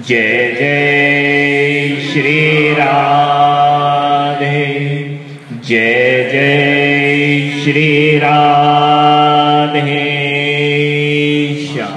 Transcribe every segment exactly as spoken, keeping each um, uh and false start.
जय जय श्री राधे, जय जय श्री राधे श्याम।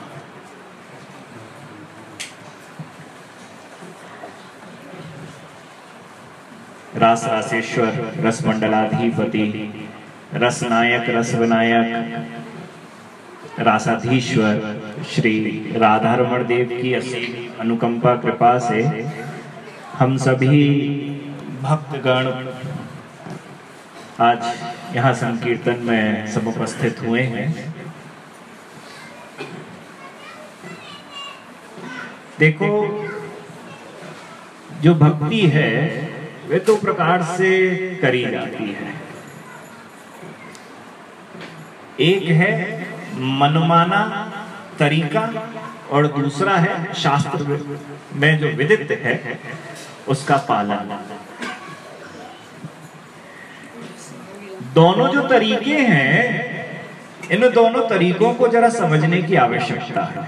रास रासेश्वर, रस मंडलाधिपति, रस नायक, रस विनायक, रासाधीश्वर श्री राधारमण देव की असीम अनुकंपा कृपा से हम सभी भक्तगण आज यहाँ संकीर्तन में सब उपस्थित हुए हैं। देखो, जो भक्ति है वे दो प्रकार से करी जाती है। एक है मनमाना तरीका और दूसरा है शास्त्र में जो विदित है उसका पालन। दोनों जो तरीके हैं, इन दोनों तरीकों को जरा समझने की आवश्यकता है,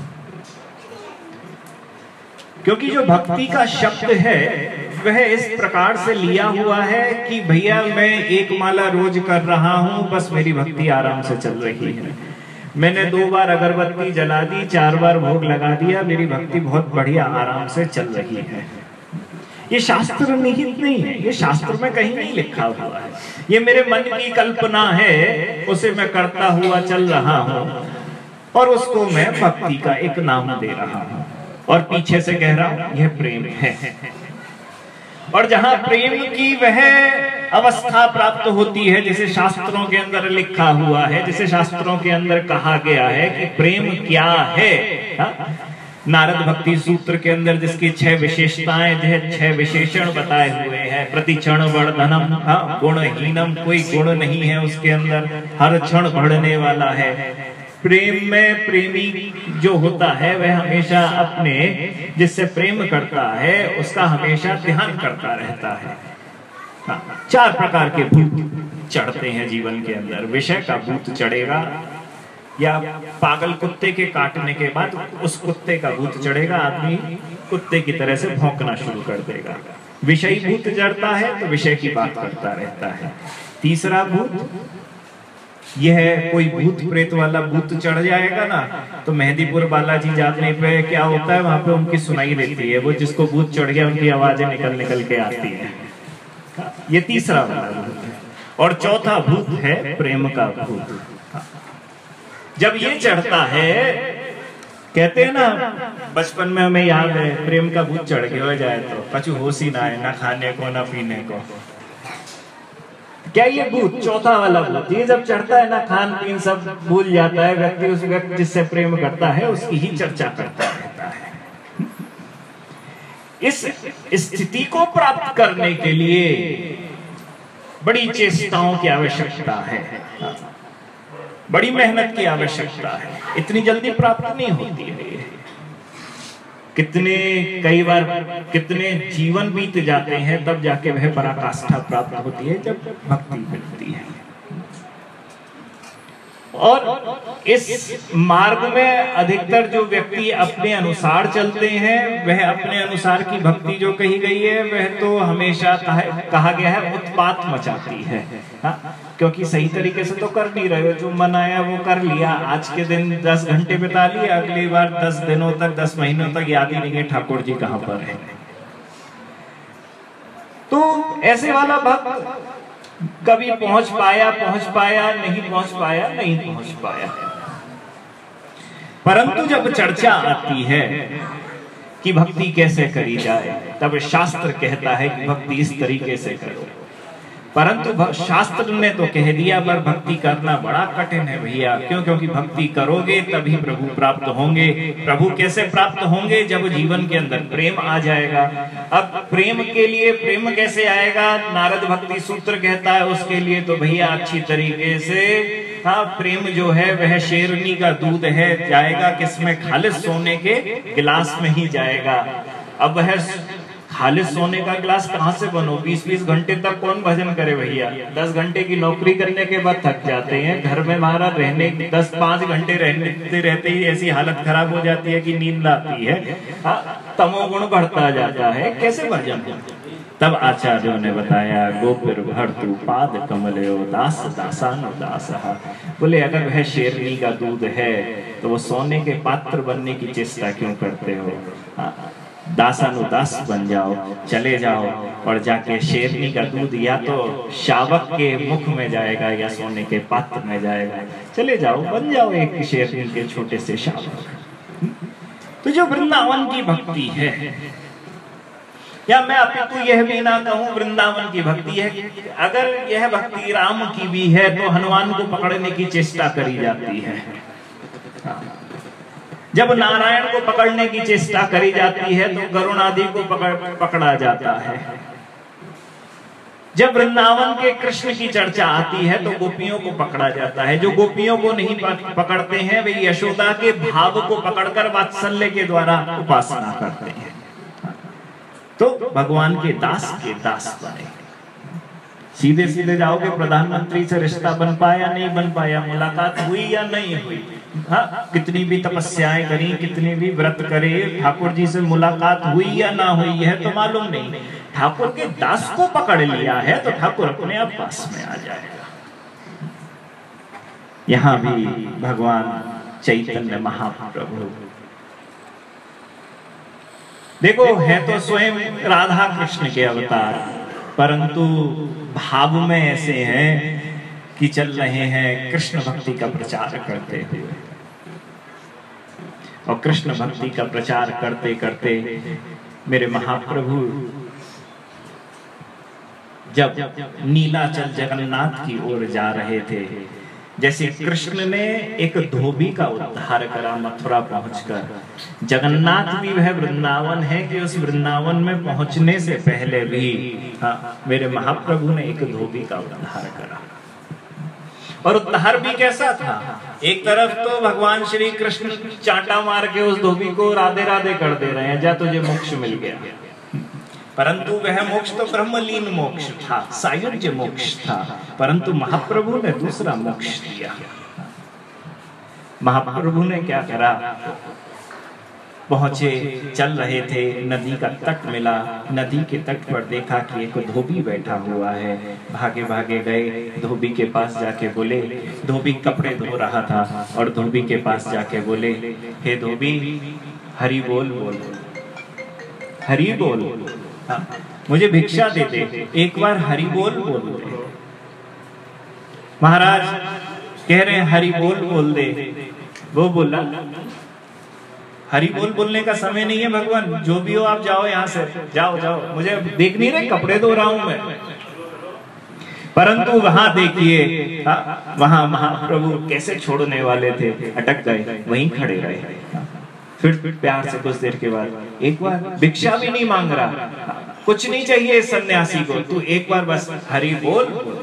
क्योंकि जो भक्ति का शब्द है वह इस प्रकार से लिया हुआ है कि भैया मैं एक माला रोज कर रहा हूं, बस मेरी भक्ति आराम से चल रही है। मैंने दो बार अगरबत्ती जला दी, चार बार भोग लगा दिया, मेरी भक्ति बहुत बढ़िया आराम से चल रही है। ये शास्त्र निहित नहीं है, ये शास्त्र में कहीं नहीं लिखा हुआ है। ये मेरे मन की कल्पना है, उसे मैं करता हुआ चल रहा हूं और उसको मैं भक्ति का एक नाम दे रहा हूं और पीछे से कह रहा हूं यह प्रेम है। और जहां प्रेम की वह अवस्था प्राप्त होती है जिसे शास्त्रों के अंदर लिखा हुआ है, जिसे शास्त्रों के अंदर कहा गया है कि प्रेम क्या है। हा? नारद भक्ति सूत्र के अंदर जिसकी छह विशेषताएं, छह विशेषण बताए हुए हैं। प्रतिक्षण वर्धनम, गुणहीनम, कोई गुण नहीं है उसके अंदर, हर क्षण बढ़ने वाला है। प्रेम में प्रेमी जो होता है वह हमेशा अपने जिससे प्रेम करता है उसका हमेशा ध्यान करता रहता है। हाँ, चार प्रकार के भूत चढ़ते हैं जीवन के अंदर। विषय का भूत चढ़ेगा, या पागल कुत्ते के काटने के बाद उस कुत्ते का भूत चढ़ेगा, आदमी कुत्ते की तरह से भौंकना शुरू कर देगा। विषय भूत चढ़ता है तो विषय की बात करता रहता है। तीसरा भूत यह है, कोई भूत प्रेत वाला भूत चढ़ जाएगा ना तो मेहंदीपुर बालाजी जाने पे क्या होता है, वहां पे उनकी सुनाई देती है। वो जिसको भूत चढ़ गया उनकी आवाजें निकल निकल के आती है। ये तीसरा वाला भूत है। और चौथा भूत है प्रेम का भूत। जब ये चढ़ता है, कहते हैं ना बचपन में हमें याद है, प्रेम का भूत चढ़ के हो जाए तो कछु होश ही ना है, ना खाने को ना पीने को। क्या ये भूत चौथा वाला भूत, ये जब चढ़ता है ना, खान पीन सब भूल जाता है व्यक्ति, उस व्यक्ति जिससे प्रेम करता है उसकी ही चर्चा करता रहता है। इस स्थिति को प्राप्त करने के लिए बड़ी चेष्टाओं की आवश्यकता है, बड़ी मेहनत की आवश्यकता है। इतनी जल्दी प्राप्त नहीं होती है। कितने कई बार कितने जीवन बीत जाते हैं तब जाके वह पराकाष्ठा प्राप्त होती है, जब भक्ति मिलती है। और इस मार्ग में अधिकतर जो व्यक्ति अपने अनुसार चलते हैं, वह अपने अनुसार की भक्ति जो कही गई है वह तो हमेशा कहा, कहा गया है उत्पात मचाती है। हा? क्योंकि सही तरीके से तो कर नहीं रहे हो, जो मन आया वो कर लिया। आज के दिन दस घंटे बिता लिए, अगली बार दस दिनों तक, दस महीनों तक याद ही नहीं है ठाकुर जी कहाँ पर है। तो ऐसे वाला भक्त कभी पहुंच पाया पहुंच पाया नहीं पहुंच पाया नहीं पहुंच पाया। परंतु जब चर्चा आती है कि भक्ति कैसे करी जाए, तब शास्त्र कहता है कि भक्ति इस तरीके से करो। परंतु शास्त्र ने तो कह दिया, पर भक्ति करना बड़ा कठिन है भैया। क्यों? क्योंकि भक्ति करोगे तभी प्रभु प्राप्त होंगे। प्रभु कैसे प्राप्त होंगे? जब जीवन के अंदर प्रेम आ जाएगा। अब प्रेम के लिए प्रेम कैसे आएगा? नारद भक्ति सूत्र कहता है उसके लिए तो भैया अच्छी तरीके से, हाँ, प्रेम जो है वह शेरनी का दूध है, जाएगा किसमें? खालिस सोने के गिलास में ही जाएगा। अब वह खालिस सोने का गिलास कहाँ से बनो? बीस बीस घंटे तक कौन भजन करे भैया? दस घंटे की नौकरी करने के बाद थक जाते हैं, घर में हमारा रहने दस पांच घंटे रहते रहते ही ऐसी हालत खराब हो जाती है कि नींद आती है, तमोगुण बढ़ता जाता है, कैसे भजन? तब आचार्यों ने बताया, गोपिर भर्तु पाद कमलयो दास दासानु दासहा। बोले अगर वह शेरनी का दूध है तो वो सोने के पात्र बनने की चेष्टा क्यों करते हो? दासानुदास बन जाओ, चले जाओ और जाके शेरनी का दूध या तो शावक के मुख में जाएगा या सोने के पात्र में जाएगा, चले जाओ, बन जाओ एक शेरनी के छोटे से शावक। तो जो वृंदावन की भक्ति है, या मैं अपितु यह भी ना कहूं वृंदावन की भक्ति है, अगर यह भक्ति राम की भी है तो हनुमान को पकड़ने की चेष्टा करी जाती है। जब नारायण को पकड़ने की चेष्टा करी जाती है तो गरुण आदि को पकड़, पकड़ा जाता है। जब वृंदावन के कृष्ण की चर्चा आती है तो गोपियों को पकड़ा जाता है। जो गोपियों को नहीं पकड़ते हैं वे यशोदा के भाव को पकड़कर वात्सल्य के द्वारा उपासना करते हैं। तो भगवान के दास के दास बने। सीधे सीधे जाओगे, प्रधानमंत्री से रिश्ता बन पाया नहीं बन पाया, मुलाकात हुई या नहीं हुई, हाँ कितनी भी तपस्याएं करी, कितनी भी व्रत करे, ठाकुर जी से मुलाकात हुई या ना हुई है तो मालूम नहीं। ठाकुर के दास को पकड़ लिया है तो ठाकुर अपने आप पास में आ जाएगा। यहाँ भी भगवान चैतन्य महाप्रभु देखो है तो स्वयं राधा कृष्ण के अवतार, परंतु भाव में ऐसे हैं कि चल रहे हैं कृष्ण भक्ति का प्रचार करते हुए। और कृष्ण भक्ति का प्रचार करते करते मेरे महाप्रभु जब नीलाचल जगन्नाथ की ओर जा रहे थे, जैसे कृष्ण ने एक धोबी का उद्धार करा मथुरा पहुंचकर, जगन्नाथ भी वह वृंदावन है कि उस वृंदावन में पहुंचने से पहले भी हाँ, मेरे महाप्रभु ने एक धोबी का उद्धार करा। और उद्धार भी कैसा था? एक तरफ तो भगवान श्री कृष्ण चांटा मार के उस धोबी को राधे राधे कर दे रहे हैं, जा तुझे मोक्ष मिल गया, परंतु वह मोक्ष तो ब्रह्मलीन मोक्ष था, सायुज्य मोक्ष था। परंतु महाप्रभु ने दूसरा मोक्ष दिया। महाप्रभु ने क्या करा? पहुंचे, चल रहे थे, नदी का तट मिला, नदी के तट पर देखा कि एक धोबी बैठा हुआ है। भागे भागे गए, धोबी के पास जाके बोले, धोबी कपड़े धो रहा था और धोबी के पास जाके बोले, हे धोबी हरि बोल बोल, हरि बोल, हाँ, मुझे भिक्षा दे दे, एक बार हरि बोल बोल दे। महाराज कह रहे हैं हरि बोल बोल दे। वो बोला हरि बोल बोलने का समय नहीं है भगवान, जो भी हो आप जाओ यहाँ से, जाओ जाओ, मुझे देख नहीं रहे, कपड़े धो रहा हूं मैं। परंतु वहां देखिए, वहां महाप्रभु कैसे छोड़ने वाले थे, अटक गए, वहीं खड़े रहे। फिर प्यार से कुछ देर के बाद एक बार भिक्षा भी नहीं मांग रहा, कुछ नहीं चाहिए इस सन्यासी को, तू एक बार बस हरि बोल बोल।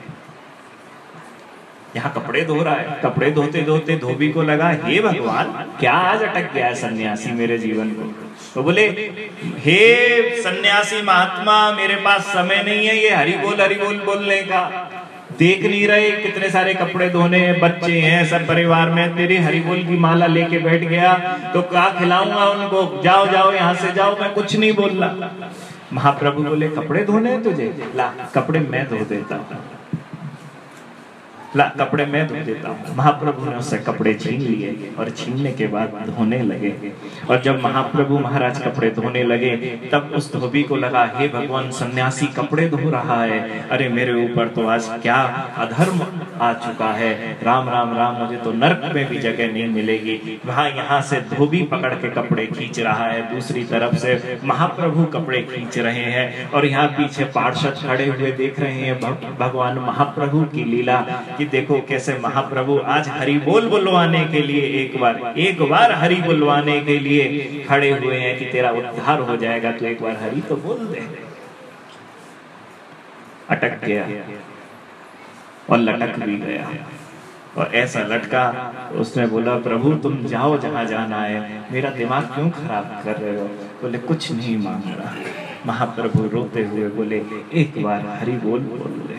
यहाँ कपड़े धो रहा है, कपड़े धोते धोते धोबी को लगा, हे भगवान क्या आज अटक गया है सन्यासी मेरे जीवन को। तो बोले, हे सन्यासी महात्मा, मेरे पास समय नहीं है ये हरि बोल हरि बोल बोलने का, देख नहीं रहे कितने सारे कपड़े धोने हैं, बच्चे हैं, सब परिवार में, तेरी हरि बोल की माला लेके बैठ गया तो क्या खिलाऊंगा उनको, जाओ जाओ यहाँ से जाओ, मैं कुछ नहीं बोल रहा। महाप्रभु बोले, कपड़े धोने हैं तुझे, ला कपड़े मैं धो देता हूँ, ला कपड़े मैं धो देता हूँ। महाप्रभु ने उससे कपड़े छीन लिए और छीनने के बाद धोने लगे। और जब महाप्रभु महाराज कपड़े धोने लगे तब उस धोबी को लगा, हे भगवान सन्यासी कपड़े धो रहा है, अरे मेरे ऊपर तो आज क्या अधर्म आ चुका है, राम राम राम, मुझे तो नरक में भी जगह नहीं मिलेगी। वहां यहाँ से धोबी पकड़ के कपड़े खींच रहा है, दूसरी तरफ से महाप्रभु कपड़े खींच रहे हैं और यहाँ पीछे पार्षद खड़े हुए देख रहे हैं भगवान महाप्रभु की लीला कि देखो कैसे महाप्रभु आज हरि बोल बुलवाने के लिए, एक बार एक बार हरि बुलवाने के लिए खड़े हुए हैं कि तेरा उद्धार हो जाएगा, तो एक बार हरि तो बोल दे। अटक गया और लटक भी गया और ऐसा लटका, उसने बोला, प्रभु तुम जाओ जहां जाना है, मेरा दिमाग क्यों खराब कर रहे हो? बोले, कुछ नहीं मांग रहा, महाप्रभु रोते हुए बोले, एक बार हरि बोल बोल दे।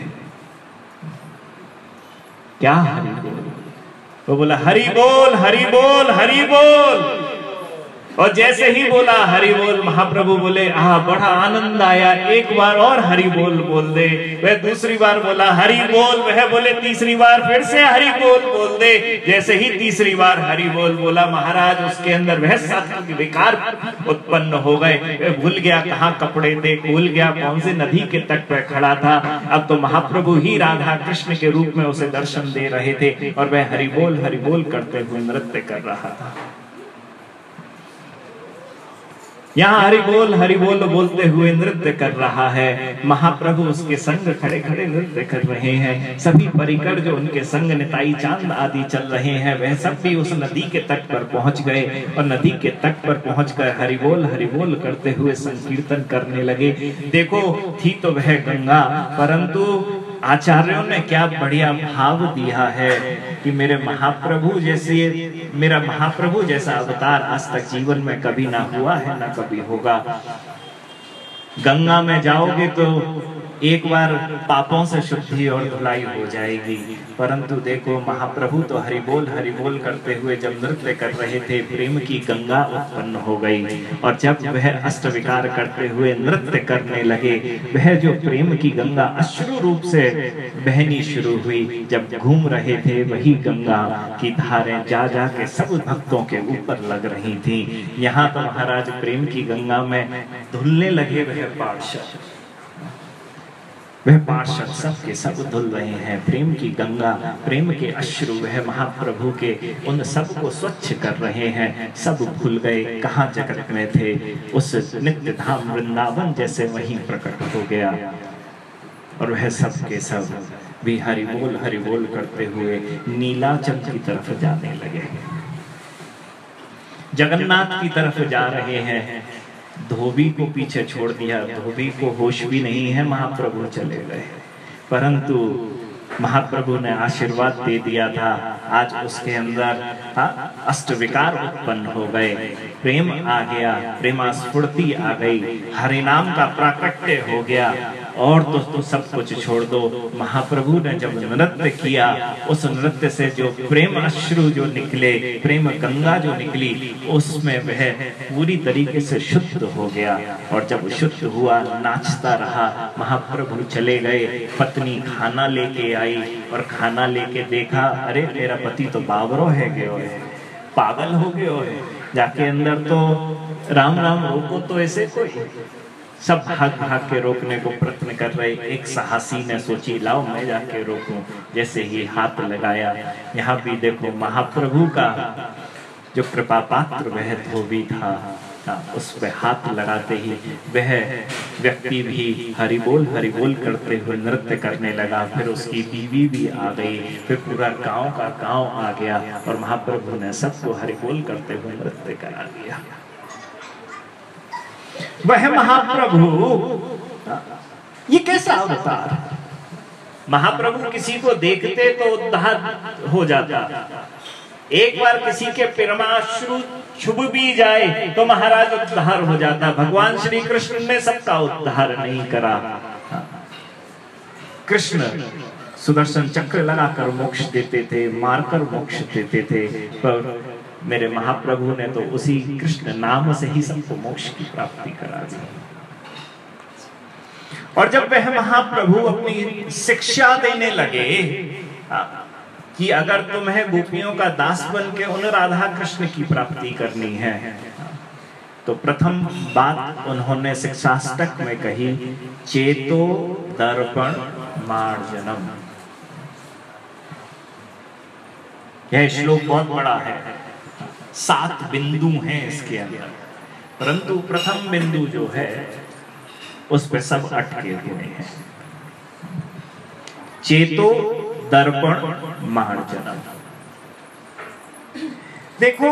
क्या हरि बोल? वो बोला, हरि बोल हरि बोल हरि बोल। और जैसे ही बोला हरि बोल, महाप्रभु बोले, हाँ बड़ा आनंद आया, एक बार और हरि बोल बोल दे। वह दूसरी बार बोला हरि बोल, वह बोले तीसरी बार फिर से हरि बोल बोल दे। जैसे ही तीसरी बार हरि बोल बोला, महाराज उसके अंदर वह सात्विक विकार उत्पन्न हो गए। वह भूल गया कहाँ कपड़े थे, भूल गया कौन से नदी के तट पर खड़ा था। अब तो महाप्रभु ही राधा कृष्ण के रूप में उसे दर्शन दे रहे थे और वह हरि बोल हरि बोल करते हुए नृत्य कर रहा था। यहाँ हरि बोल हरि बोल बोलते हुए नृत्य कर रहा है। महाप्रभु उसके संग खड़े खड़े नृत्य कर रहे हैं। सभी परिकर जो उनके संग निताई चांद आदि चल रहे हैं, वह सब भी उस नदी के तट पर पहुंच गए और नदी के तट पर पहुंचकर हरि बोल हरि बोल करते हुए संकीर्तन करने लगे। देखो, थी तो वह गंगा, परंतु आचार्यों ने क्या बढ़िया भाव दिया है कि मेरे महाप्रभु जैसे मेरा महाप्रभु जैसा अवतार आज तक जीवन में कभी ना हुआ है, ना कभी होगा। गंगा में जाओगे तो एक बार पापों से शुद्धि और धुलाई हो जाएगी, परंतु देखो महाप्रभु तो हरि बोल हरि बोल करते हुए जब नृत्य कर रहे थे, प्रेम की गंगा उत्पन्न हो गई। और जब वह अष्ट विकार करते हुए नृत्य करने लगे, वह जो प्रेम की गंगा अश्रु रूप से बहनी शुरू हुई। जब घूम रहे थे, वही गंगा की धारें जा जा के सब भक्तों के ऊपर लग रही थी। यहाँ तो महाराज प्रेम की गंगा में धुलने लगे वह पार्षद, वह पार्षद सब के सब धुल रहे हैं। प्रेम की गंगा, प्रेम के अश्रु वह महाप्रभु के उन सब को स्वच्छ कर रहे हैं। सब भूल गए कहाँ जगत में थे, उस नित्य धाम वृंदावन जैसे वहीं प्रकट हो गया। और वह सब के सब भी हरि बोल हरि बोल करते हुए नीलाचल की तरफ जाने लगे, जगन्नाथ की तरफ जा रहे हैं। धोबी को पीछे छोड़ दिया, धोबी को होश भी नहीं है, महाप्रभु चले गए। परंतु महाप्रभु ने आशीर्वाद दे दिया था, आज उसके अंदर अष्ट विकार उत्पन्न हो गए, प्रेम आ गया, प्रेमास्फूर्ति आ गई, हरि नाम का प्राकट्य हो गया। और तो, तो सब कुछ छोड़ दो। महाप्रभु ने जब नृत्य किया, उस नृत्य से जो प्रेम अश्रु जो निकले, प्रेम गंगा जो निकली, उसमें वह पूरी तरीके से शुद्ध हो गया। और जब शुद्ध हुआ, नाचता रहा। महाप्रभु चले गए, पत्नी खाना लेके आई और खाना लेके देखा, अरे तेरा पति तो बावरो है गयो है, पागल हो गयो है। जाके अंदर तो राम राम रोको तो ऐसे कोई, सब भाग भाग के रोकने को प्रयत्न कर रहे। एक साहसी ने सोची, लाओ मैं जाके रोकूं। जैसे ही हाथ लगाया, यहाँ भी देखो महाप्रभु का जो कृपा पात्र वह धोबी था, उस पे हाथ लगाते ही वह व्यक्ति भी हरि बोल हरि बोल करते हुए नृत्य करने लगा। फिर उसकी बीवी भी आ गई, फिर पूरा गांव का गांव आ गया और महाप्रभु ने सबको हरि बोल करते हुए नृत्य करा दिया। वह महाप्रभु, ये कैसा अवतार! महाप्रभु किसी को देखते तो उद्धार हो जाता। एक बार किसी के प्रेमाश्रु छुप भी जाए तो महाराज उद्धार हो जाता। भगवान श्री कृष्ण ने सबका उद्धार नहीं करा। कृष्ण सुदर्शन चक्र लगाकर मोक्ष देते थे, मारकर मोक्ष देते थे, पर मेरे महाप्रभु ने तो उसी कृष्ण नाम से ही सबको मोक्ष की प्राप्ति करा दी। और जब वह महाप्रभु अपनी शिक्षा देने लगे कि अगर तुम्हें गोपियों का दास बन के उन राधा कृष्ण की प्राप्ति करनी है, तो प्रथम बात उन्होंने शिक्षाष्टक में कही, चेतो दर्पण मार्जनम। यह श्लोक बहुत बड़ा है, सात बिंदु हैं इसके अंदर, परंतु प्रथम बिंदु जो है उस पर सब अटके हुए हैं। चेतो दर्पण मार्जनम। देखो,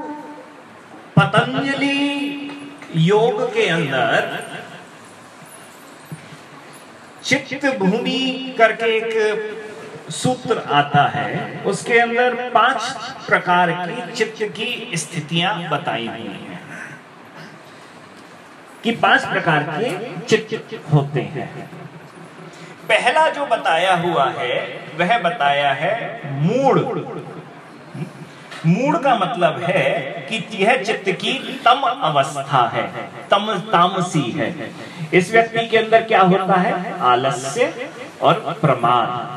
पतंजलि योग के अंदर चित्त भूमि करके एक सूत्र आता है, उसके अंदर पांच प्रकार की चित्त की स्थितियां बताई हुई हैं। कि पांच प्रकार के चित्त होते हैं। पहला जो बताया हुआ है वह बताया है मूढ़। मूढ़ का मतलब है कि यह चित्त की तम अवस्था है, तम तामसी है। इस व्यक्ति के अंदर क्या होता है? आलस्य और प्रमाद।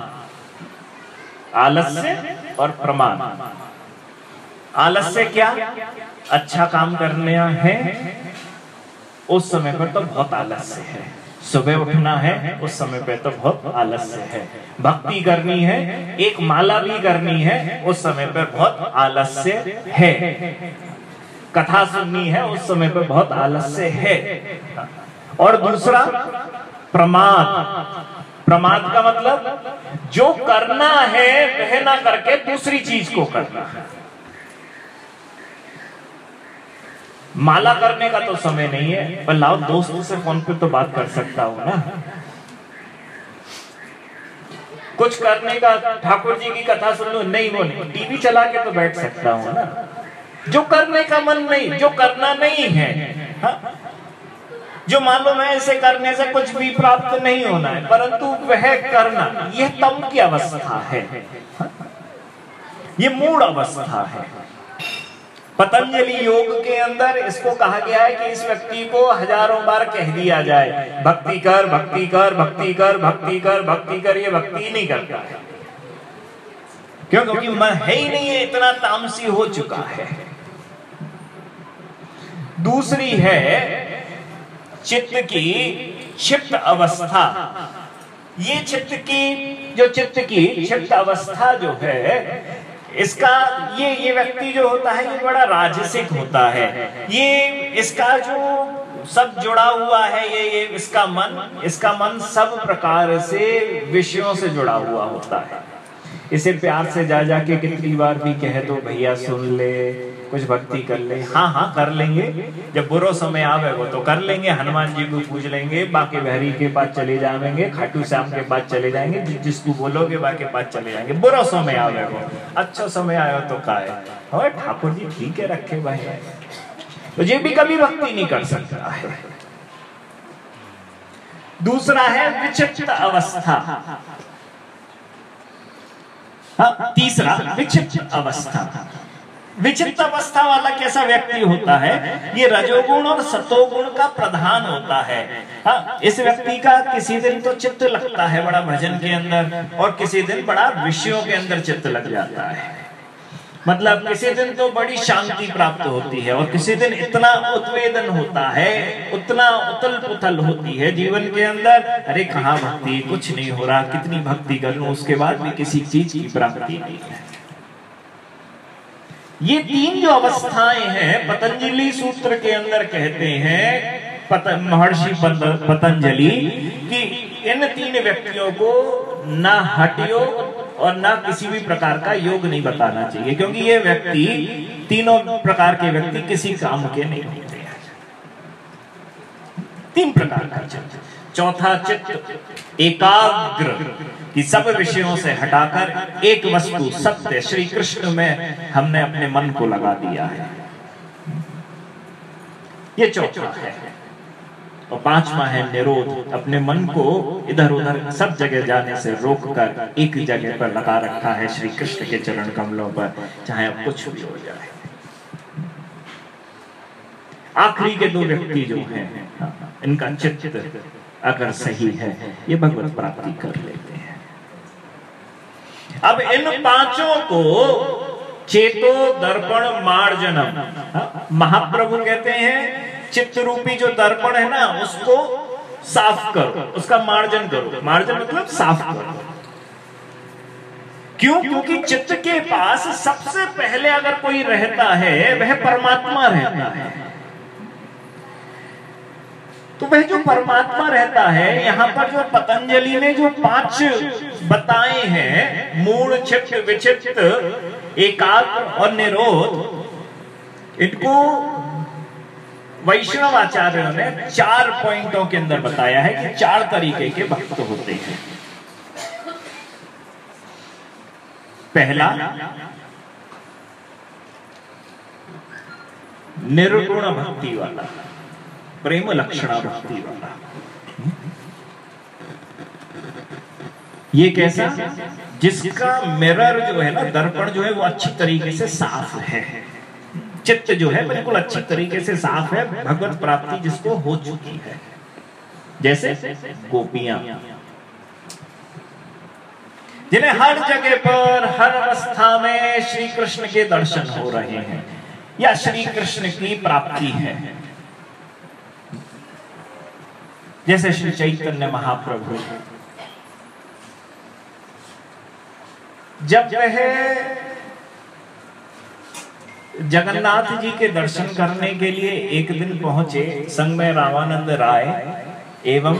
आलस्य और प्रमाद। आलस्य क्या? अच्छा काम करने है उस समय पर तो बहुत आलस्य है, सुबह उठना है उस समय पे तो बहुत आलस्य है, भक्ति करनी है, एक माला भी करनी है उस समय पर बहुत आलस्य है, कथा सुननी है उस समय पर बहुत आलस्य है। और दूसरा प्रमाद। प्रमाद का मतलब जो करना है वह ना करके दूसरी चीज को करना है। माला करने का तो समय नहीं है, पर लाओ दोस्तों से फोन पे तो बात कर सकता हूं ना। कुछ करने का, ठाकुर जी की कथा सुन लो, नहीं वो नहीं, टीवी चला के तो बैठ सकता हूं ना। जो करने का मन नहीं, जो करना नहीं है, हा? जो मालूम है ऐसे करने से कुछ भी प्राप्त नहीं होना है, परंतु वह करना, यह तम की अवस्था है, हा? ये मूढ़ अवस्था है। पतंजलि योग के अंदर इसको कहा गया है कि इस व्यक्ति को हजारों बार कह दिया जाए भक्ति कर, भक्ति कर, भक्ति कर, भक्ति कर, भक्ति कर, ये भक्ति नहीं करता है। क्यों? क्योंकि मन है ही नहीं है, इतना तामसी हो चुका है। दूसरी है चित्त की क्षिप्त अवस्था। ये चित्त की जो चित्त की क्षिप्त अवस्था जो है, इसका ये ये व्यक्ति जो होता है ये बड़ा राजसिक होता है। ये इसका जो सब जुड़ा हुआ है, ये ये इसका मन इसका मन सब प्रकार से विषयों से जुड़ा हुआ होता है। इसे प्यार से जा जा के कितनी बार भी कह दो भैया सुन ले, कुछ भक्ति कर ले, हाँ हाँ कर लेंगे, जब बुरा समय आवे वो तो कर लेंगे, हनुमान जी को पूज लेंगे, बाके बिहारी के पास चले जाएंगे, खाटू श्याम के पास चले जाएंगे, जि, जिसको बोलोगे बाके पास चले जाएंगे। बुरा समय आवे वो, अच्छा समय आयो तो का है, और ठाकुर जी ठीक है रखे भाई, तो ये भी कभी भक्ति नहीं कर सकता है। दूसरा है विचित्र अवस्था। हाँ, तीसरा विचित्र अवस्था। विचित्र अवस्था वाला कैसा व्यक्ति होता है? ये रजोगुण और सतोगुण का प्रधान होता है। हाँ, इस व्यक्ति का किसी दिन तो चित्त लगता है बड़ा भजन के अंदर, और किसी दिन बड़ा विषयों के अंदर चित्त लग जाता है। मतलब किसी दिन तो बड़ी शांति प्राप्त होती है, और किसी दिन इतना उद्वेदन होता है, उतना उथल पुथल होती है जीवन के अंदर, अरे कहाँ भक्ति, कुछ नहीं हो रहा, कितनी भक्ति करूं, उसके बाद भी किसी चीज की प्राप्ति नहीं है। ये तीन जो अवस्थाएं हैं पतंजलि सूत्र के अंदर कहते हैं पत, महर्षि पतंजलि कि इन तीन व्यक्तियों को ना हठ योग और ना किसी भी प्रकार का योग नहीं बताना चाहिए, क्योंकि ये व्यक्ति तीनों प्रकार के व्यक्ति किसी काम के नहीं होते हैं। तीन प्रकार का चित्त। चौथा चित्त एकाग्र, कि सब विषयों से हटाकर एक वस्तु सत्य श्री कृष्ण में हमने अपने मन को लगा दिया है, ये चौथा है। और पांचवा है निरोध, अपने मन को इधर उधर सब जगह जाने से रोककर एक जगह पर लगा रखा है श्री कृष्ण के चरण कमलों पर, चाहे अब कुछ भी हो जाए। आखिरी के दो व्यक्ति जो हैं, इनका चित्त अगर सही है ये भगवत प्राप्ति कर लेते हैं। अब इन पांचों को चेतो दर्पण मार्जनम, महाप्रभु कहते हैं चित्त रूपी जो दर्पण है ना उसको साफ करो, उसका मार्जन करो। मार्जन मतलब साफ करो। क्यों? क्योंकि चित्त के पास सबसे पहले अगर कोई रहता है वह परमात्मा रहता है। तो वह जो परमात्मा रहता है, यहाँ पर जो पतंजलि ने जो पांच बताए हैं, मूढ़, क्षिप्त, विचित्र, एकाग्र और निरोध, इनको वैष्णव आचार्यों ने चार पॉइंटों के अंदर बताया है कि चार तरीके के भक्त होते हैं। पहला निर्गुण भक्ति वाला, प्रेम लक्षणा भक्ति वाला। ये कैसा? जिसका मिरर जो है ना, दर्पण जो है वो अच्छी तरीके से साफ है, चित्त जो है बिल्कुल अच्छी तरीके से साफ है, भगवत प्राप्ति जिसको हो चुकी है। जैसे गोपियां जिन्हें हर जगह पर हर अवस्था में श्री कृष्ण के दर्शन हो रहे हैं या श्री कृष्ण की प्राप्ति है। जैसे श्री चैतन्य महाप्रभु जब वह जगन्नाथ जी के दर्शन करने के लिए एक दिन पहुंचे, संग में रामानंद राय एवं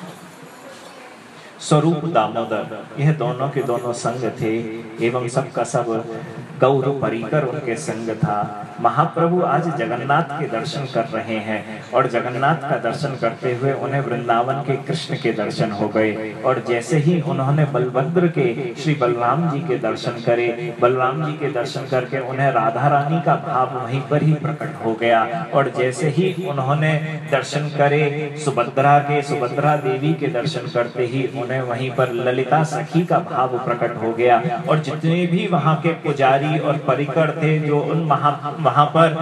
स्वरूप दामोदर, यह दोनों के दोनों संग थे एवं सबका सब गौर परिकर उनके संग था। महाप्रभु आज जगन्नाथ के दर्शन कर रहे हैं और जगन्नाथ का दर्शन करते हुए उन्हें वृंदावन के कृष्ण के दर्शन हो गए। और जैसे ही उन्होंने बलभद्र के श्री बलराम जी के दर्शन करे, बलराम जी के दर्शन करके उन्हें राधा रानी का भाव वहीं पर ही प्रकट हो गया। और जैसे ही उन्होंने दर्शन करे सुभद्रा के, सुभद्रा देवी के दर्शन करते ही उन्हें वहीं पर ललिता सखी का भाव प्रकट हो गया। और जितने भी वहां के पुजारी और परिकर थे जो उन वहां पर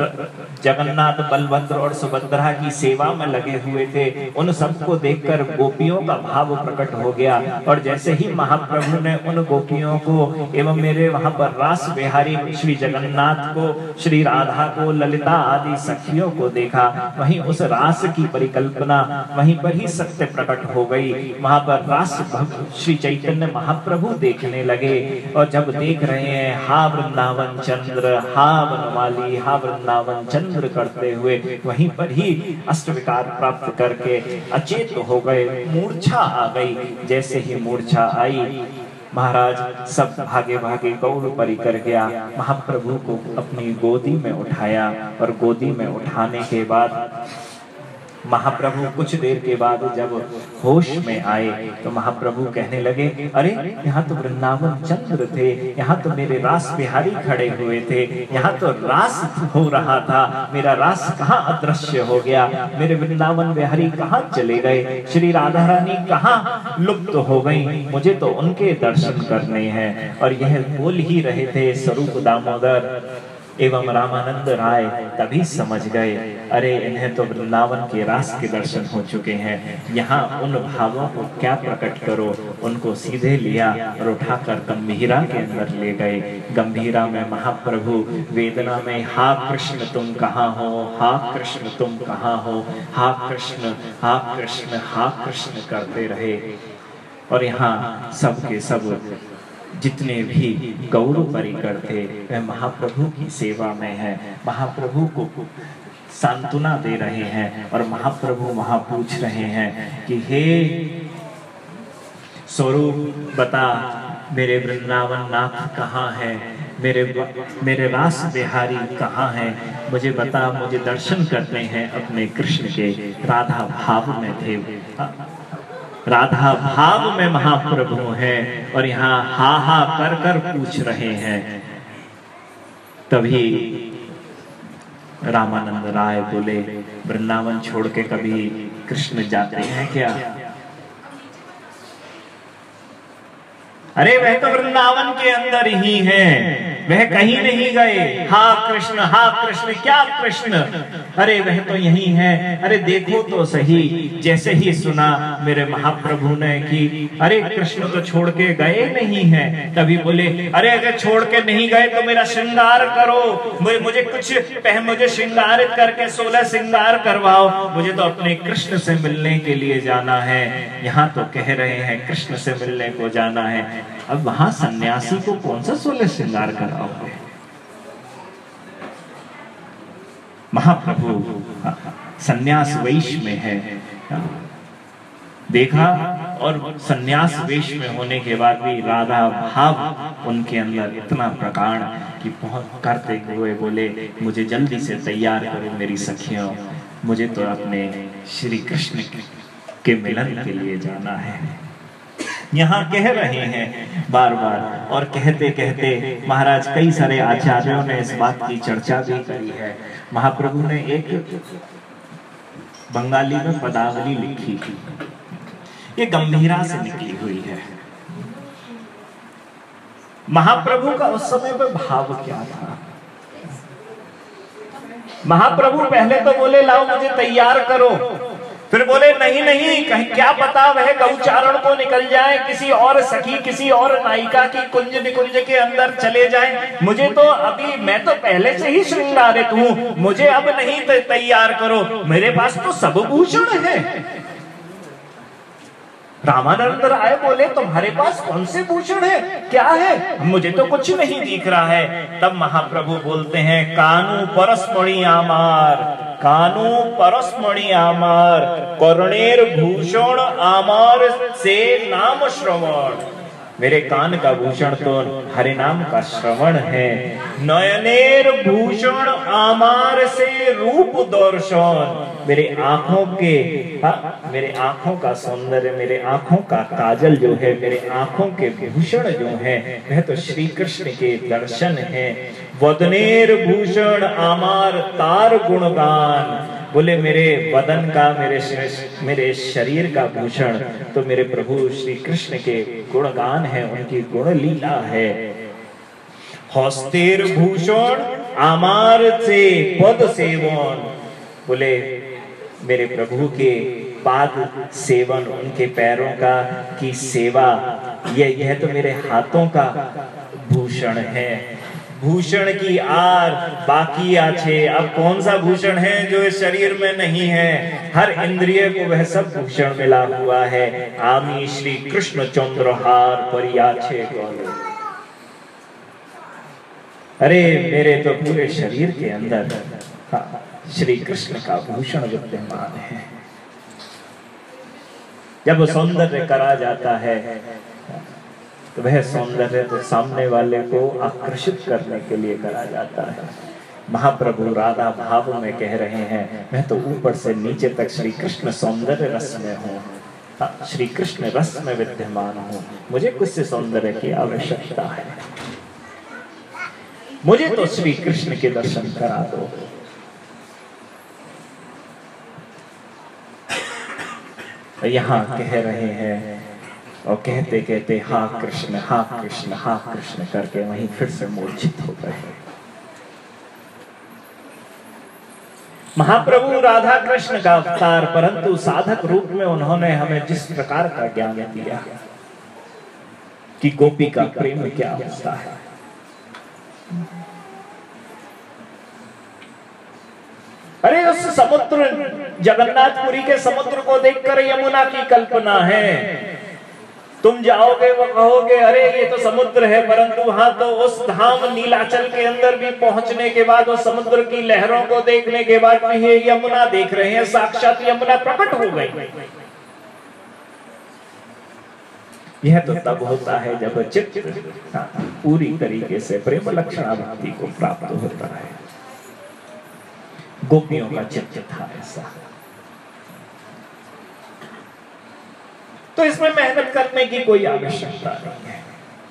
जगन्नाथ, बलभद्र और सुभद्रा की सेवा में लगे हुए थे, उन सबको देखकर गोपियों का भाव प्रकट हो गया। और जैसे ही महाप्रभु ने उन गोपियों को एवं मेरे वहां पर रास बिहारी श्री जगन्नाथ को, श्री राधा को, ललिता आदि सखियों को देखा, वहीं उस रास की परिकल्पना वहीं पर ही सत्य प्रकट हो गई। वहां पर रास श्री चैतन्य महाप्रभु देखने लगे और जब देख रहे हैं हा वृंदावन चंद्र, हा वनमाली, हा वृंदावन चंद्र करते हुए वहीं पर ही अष्टविकार प्राप्त करके अचेत हो गए, मूर्छा आ गई। जैसे ही मूर्छा आई महाराज सब भागे भागे गौर परिकर गया, महाप्रभु को अपनी गोदी में उठाया और गोदी में उठाने के बाद महाप्रभु कुछ देर के बाद जब होश में आए तो महाप्रभु कहने लगे, अरे यहाँ तो वृंदावन चंद्र थे, यहाँ तो मेरे रास बिहारी खड़े हुए थे, यहाँ तो रास हो रहा था, मेरा रास कहाँ अदृश्य हो गया, मेरे वृंदावन बिहारी कहाँ चले गए, श्री राधा रानी कहाँ लुप्त हो गई, मुझे तो उनके दर्शन करने हैं। और यह बोल ही रहे थे स्वरूप दामोदर एवं रामानंद राय, तभी समझ गए अरे इन्हें तो वृंदावन के रास के दर्शन हो चुके हैं, यहाँ उन भावों को क्या प्रकट करो। उनको सीधे लिया और उठाकर गंभीरा के अंदर ले गए। गंभीरा में महाप्रभु वेदना में हा कृष्ण तुम कहाँ हो, हा कृष्ण तुम कहाँ हो, हा कृष्ण, हा कृष्ण, हा कृष्ण करते रहे। और यहाँ सबके सब जितने भी गौर परिकर थे वह महाप्रभु की सेवा में है, महाप्रभु को सांत्वना दे रहे हैं। और महाप्रभु वहां पूछ रहे हैं कि हे स्वरूप बता, मेरे वृंदावन नाथ कहाँ है, मेरे मेरे रास बिहारी कहाँ है, मुझे बता, मुझे दर्शन करने हैं अपने कृष्ण के। राधा भाव में थे, राधा भाव में महाप्रभु हैं और यहाँ हा हा कर कर पूछ रहे हैं। तभी रामानंद राय बोले, वृंदावन छोड़ के कभी कृष्ण जाते हैं क्या? अरे वह तो वृंदावन के अंदर ही है, वह कहीं नहीं गए। हा कृष्ण, हा कृष्ण, क्या कृष्ण? अरे वह तो यही है, अरे देखो तो सही। जैसे ही सुना मेरे महाप्रभु ने कि अरे कृष्ण तो छोड़ के गए नहीं हैं, तभी बोले, अरे अगर छोड़ के नहीं गए तो मेरा श्रृंगार करो, मुझे कुछ पहन, मुझे श्रृंगारित करके सोलह श्रृंगार करवाओ, मुझे तो अपने कृष्ण से मिलने के लिए जाना है। यहाँ तो कह रहे हैं कृष्ण से मिलने को जाना है, अब वहां सन्यासी को कौन सा सोलह श्रृंगार कराओगे? महाप्रभु सन्यास वेश में है, देखा, और सन्यास वेश में होने के बाद भी राधा भाव उनके अंदर इतना प्रगाढ़ कि पहुंच करते हुए बोले, मुझे जल्दी से तैयार करो मेरी सखियों, मुझे तो अपने श्री कृष्ण के मिलन के लिए जाना है। यहाँ कह रहे हैं बार बार, और कहते कहते महाराज कई सारे आचार्यों ने इस बात की चर्चा भी करी है। महाप्रभु ने एक बंगाली में पदावली लिखी थी, ये गंभीरा से निकली हुई है। महाप्रभु का उस समय पर भाव क्या था? महाप्रभु पहले तो बोले लाओ मुझे तैयार करो, फिर बोले नहीं नहीं, कहीं क्या पता वह गौचारण को निकल जाए, किसी और सखी किसी और नायिका की कुंज निकुंज के अंदर चले जाए, मुझे तो अभी, मैं तो पहले से ही श्रृंगारित हूं, मुझे अब नहीं तैयार करो, मेरे पास तो सब भूषण है। रामानंद राय बोले तुम्हारे पास कौन से भूषण है, क्या है, मुझे तो कुछ नहीं दिख रहा है। तब महाप्रभु बोलते हैं कानू परस्मणि आमार, कानू परस्मणि आमार, कर्णेर भूषण आमार से नाम श्रवण। मेरे कान का भूषण तो हरि नाम का श्रवण है। नयनेर भूषण आमार से रूप दर्शन, मेरे आंखों के हा? मेरे आंखों का सौंदर्य, मेरे आंखों का काजल जो है, मेरे आंखों के भूषण जो है, वह तो श्री कृष्ण के दर्शन है। वदनेर भूषण आमार तार गुणगान, बोले मेरे वदन का, मेरे मेरे शरीर का भूषण तो मेरे प्रभु श्री कृष्ण के गुणगान है, उनकी गुण लीला है। हस्तेर भूषण आमार से पद सेवन, बोले मेरे प्रभु के पाद सेवन, उनके पैरों का की सेवा, यह यह तो मेरे हाथों का भूषण है। भूषण की आर बाकी आछे, अब कौन सा भूषण है जो इस शरीर में नहीं है? हर इंद्रिय को वह सब भूषण मिला हुआ है। आमी श्री कृष्ण चंद्रहार परियाछे गौले, अरे मेरे तो पूरे शरीर के अंदर हाँ, श्री कृष्ण का भूषण विद्यमान है। जब सौंदर्य करा जाता है तो वह सौंदर्य तो सामने वाले को आकर्षित करने के लिए करा जाता है। महाप्रभु राधा भाव में कह रहे हैं मैं तो ऊपर से नीचे तक श्री कृष्ण सौंदर्य रस में हूँ, श्री कृष्ण रस में विद्यमान हूँ, मुझे कुछ से सौंदर्य की आवश्यकता है, मुझे तो श्री कृष्ण के दर्शन करा दो। यहाँ कह रहे हैं और कहते कहते हा कृष्ण हा कृष्ण हा कृष्ण करके वहीं फिर से मूर्छित हो गए। महाप्रभु राधा कृष्ण का अवतार, परंतु साधक रूप में उन्होंने हमें जिस प्रकार का ज्ञान दिया कि गोपी का प्रेम क्या होता है। अरे उस समुद्र, जगन्नाथपुरी के समुद्र को देखकर यमुना की कल्पना है। तुम जाओगे वो कहोगे अरे ये तो समुद्र है, परंतु वहां तो उस धाम नीलाचल के अंदर भी पहुंचने के बाद उस समुद्र की लहरों को देखने के बाद ये यमुना देख रहे हैं, साक्षात यमुना प्रकट हो गई। यह तो तब होता है जब चित्त पूरी तरीके से प्रेम लक्षणा भक्ति को प्राप्त होता है। गोपियों का चित्त था ऐसा। तो इसमें मेहनत करने की कोई आवश्यकता नहीं है।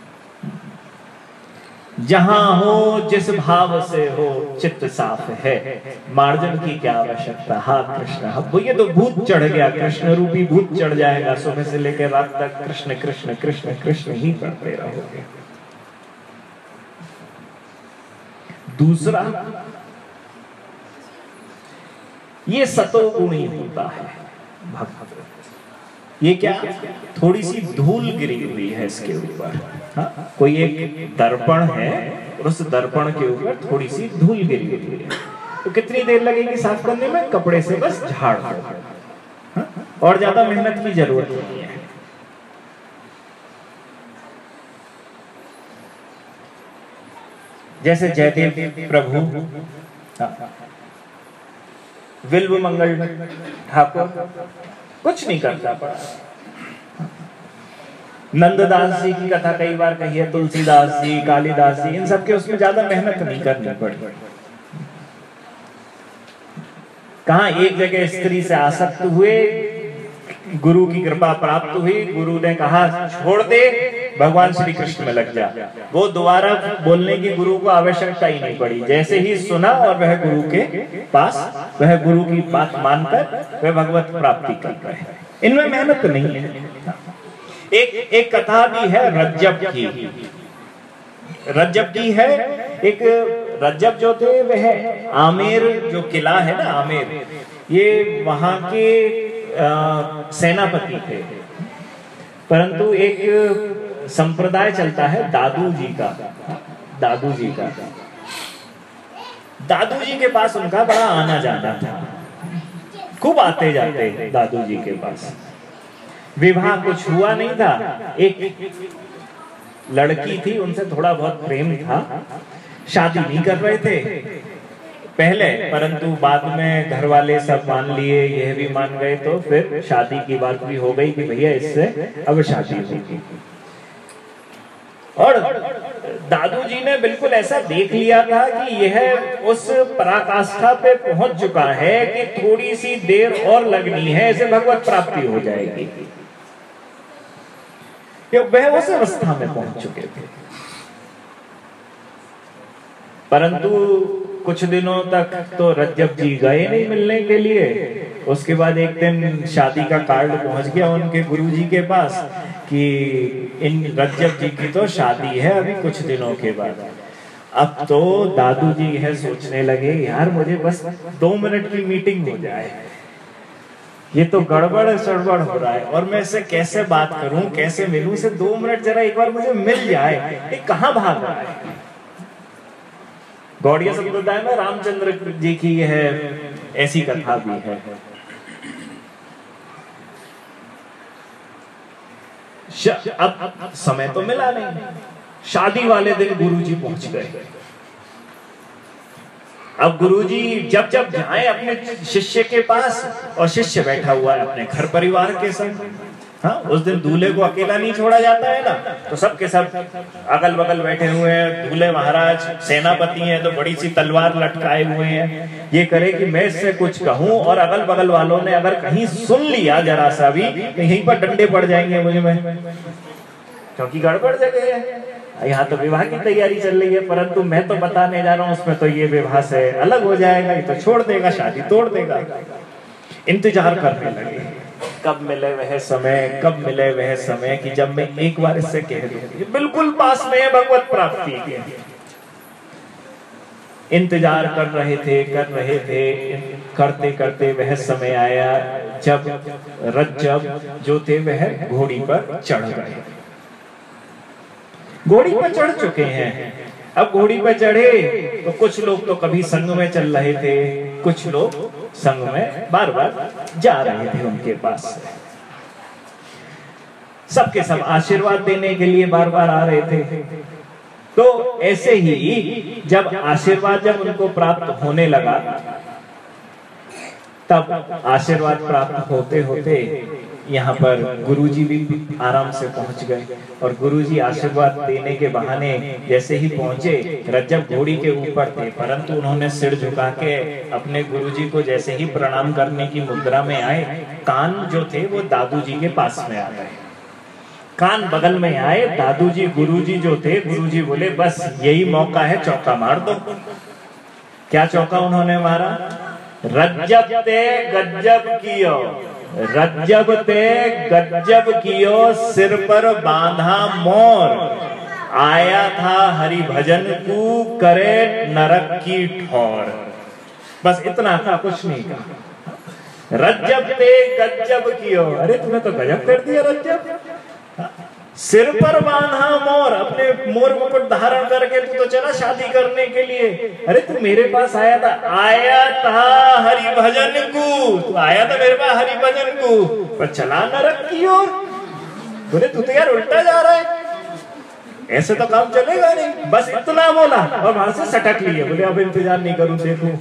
जहां हो जिस भाव से हो चित्त साफ है, मार्जन की क्या आवश्यकता। हा कृष्ण, अब ये तो भूत चढ़ गया, कृष्ण रूपी भूत चढ़ जाएगा, सुबह से लेकर रात तक कृष्ण कृष्ण कृष्ण कृष्ण ही करते रहोगे। दूसरा, ये सतोगुणी होता है भक्त। ये क्या, थोड़ी सी धूल गिरी हुई है इसके ऊपर। हाँ? कोई एक दर्पण है और उस दर्पण के ऊपर थोड़ी सी धूल गिरी हुई है, तो कितनी देर लगेगी साफ करने में? कपड़े से बस झाड़ दो, हाँ? और ज्यादा मेहनत की जरूरत नहीं है। जैसे जयदेव प्रभु, विल्व मंगल ठाकुर कुछ नहीं करता पड़ा। नंददास जी की कथा कई बार कही है, तुलसीदास जी, कालिदास जी, इन सबके उसमें ज्यादा मेहनत नहीं करनी पड़ी। कहां एक जगह स्त्री से आसक्त हुए, गुरु की कृपा प्राप्त हुई, गुरु ने कहा छोड़ दे, भगवान श्री कृष्ण में लग जा। वो दोबारा बोलने की गुरु को आवश्यकता ही नहीं पड़ी, जैसे ही सुना और वह गुरु के पास, वह गुरु की बात मानकर वह भगवत प्राप्ति कर रहे हैं। इनमें मेहनत नहीं है। एक एक कथा भी है रज्जब की, रज्जब की है। एक रज्जब जो थे वह आमेर जो किला है ना, आमेर, ये वहां के सेनापति थे। परंतु एक संप्रदाय चलता है दादू जी का, दादू जी का दादू जी के पास उनका बड़ा आना जाना था, खूब आते जाते दादू जी के पास। विवाह कुछ हुआ नहीं था, एक लड़की थी, उनसे थोड़ा बहुत प्रेम था, शादी नहीं कर रहे थे पहले, परंतु बाद में घर वाले सब मान लिए, यह भी मान गए, तो फिर शादी की बात भी हो गई कि भैया इससे अब शादी होगी। और दादू जी ने बिल्कुल ऐसा देख लिया था कि यह उस पराकाष्ठा पे पहुंच चुका है कि थोड़ी सी देर और लगनी है, इसे भगवत प्राप्ति हो जाएगी। वह उस अवस्था में पहुंच चुके थे। परंतु कुछ दिनों तक तो रज्जब जी गए नहीं मिलने के लिए। उसके बाद एक दिन शादी का कार्ड पहुंच गया उनके गुरुजी के पास कि इन रज्जब जी की तो शादी है अभी कुछ दिनों के बाद। अब तो दादू जी है सोचने लगे, यार मुझे बस दो मिनट की मीटिंग हो जाए, ये तो गड़बड़ सड़बड़ हो रहा है, और मैं इससे कैसे बात करूं, कैसे मिलूं, इसे दो मिनट जरा एक बार मुझे मिल जाए, ये कहां भाग रहा है। गौड़िया संप्रदाय में रामचंद्र जी की यह ऐसी कथा भी है। अब समय तो मिला नहीं, शादी वाले दिन गुरुजी पहुंच गए। अब गुरुजी जब जब जाए अपने शिष्य के पास, और शिष्य बैठा हुआ है अपने घर परिवार के संग, हाँ, उस दिन दूल्हे को अकेला नहीं छोड़ा जाता है ना, तो सबके सब अगल बगल बैठे हुए हैं। दूल्हे महाराज सेनापति हैं तो बड़ी सी तलवार लटकाए हुए हैं, ये करे कि मैं इससे कुछ कहूं, और अगल बगल वालों ने अगर कहीं सुन लिया जरा सा भी तो यहीं पर डंडे पड़ जाएंगे मुझे, मैं क्योंकि गड़बड़ जगह है। यहाँ तो विवाह की तैयारी चल रही है, परंतु मैं तो बताने जा रहा हूँ उसमें तो ये विवाह से अलग हो जाएगा, ये तो छोड़ देगा, शादी तोड़ देगा। इंतजार करने लगे, कब मिले वह समय, कब मिले वह समय कि जब मैं एक बार इससे कह दूं बिल्कुल पास में है भगवत प्राप्ति के। इंतजार कर रहे थे कर रहे थे करते करते वह समय आया जब रज्जब जो थे वह घोड़ी पर चढ़ गए। घोड़ी पर चढ़ चुके हैं। अब घोड़ी पर चढ़े तो कुछ लोग तो कभी संग में चल रहे थे, कुछ लोग संग में बार बार जा रहे थे उनके पास। सबके सब आशीर्वाद देने के लिए बार बार आ रहे थे। तो ऐसे ही जब आशीर्वाद जब उनको प्राप्त होने लगा, तब आशीर्वाद प्राप्त होते होते यहाँ पर गुरुजी भी आराम से पहुंच गए, और गुरुजी आशीर्वाद देने के बहाने जैसे ही पहुंचे, रज्जब घोड़ी के ऊपर थे, परंतु उन्होंने सिर झुका के अपने गुरुजी को जैसे ही प्रणाम करने की मुद्रा में आए, कान जो थे वो दादू जी के पास में आ गए। कान बगल में आए, दादू जी गुरुजी जो थे, गुरुजी बोले बस यही मौका है, चौका मार दो। क्या चौका उन्होंने मारा? रज्जब ते गज्जब कियो, रज्जब ते गज्जब कियो, सिर पर बांधा मोर, आया था हरि भजन को, करे नरक की ठौर। बस इतना था, कुछ नहीं कहा। रज्जब ते गज्जब कियो, अरे तूने तो गजब कर दिया रज्जब। सिर पर बांधा मोर, अपने मोर मुकुट धारण करके तू तो चला शादी करने के लिए। अरे तू मेरे पास आया था, आया था हरि भजन को, तू आया था मेरे पास हरि भजन को, पर चला नरक की ओर। बोले तू तो यार उल्टा जा रहा है, ऐसे तो काम चलेगा नहीं। बस इतना बोला और वहां से सटक लिए। बोले अब इंतजार नहीं करूं, देखूं।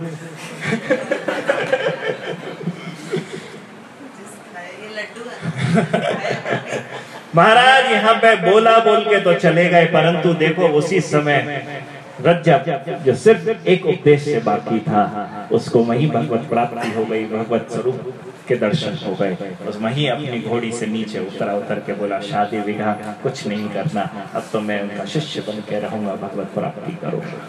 महाराज यहाँ पे बोला बोल के तो चले गए, परंतु देखो उसी समय रज्जब जो सिर्फ एक उपदेश से बाकी था, उसको वहीं भगवत प्राप्ति हो गई, भगवत स्वरूप के दर्शन हो गए। उस वहीं अपनी घोड़ी से नीचे उतरा, उतर के बोला शादी विवाह कुछ नहीं करना, अब तो मैं उनका शिष्य बन के रहूंगा, भगवत प्राप्ति करूंगा।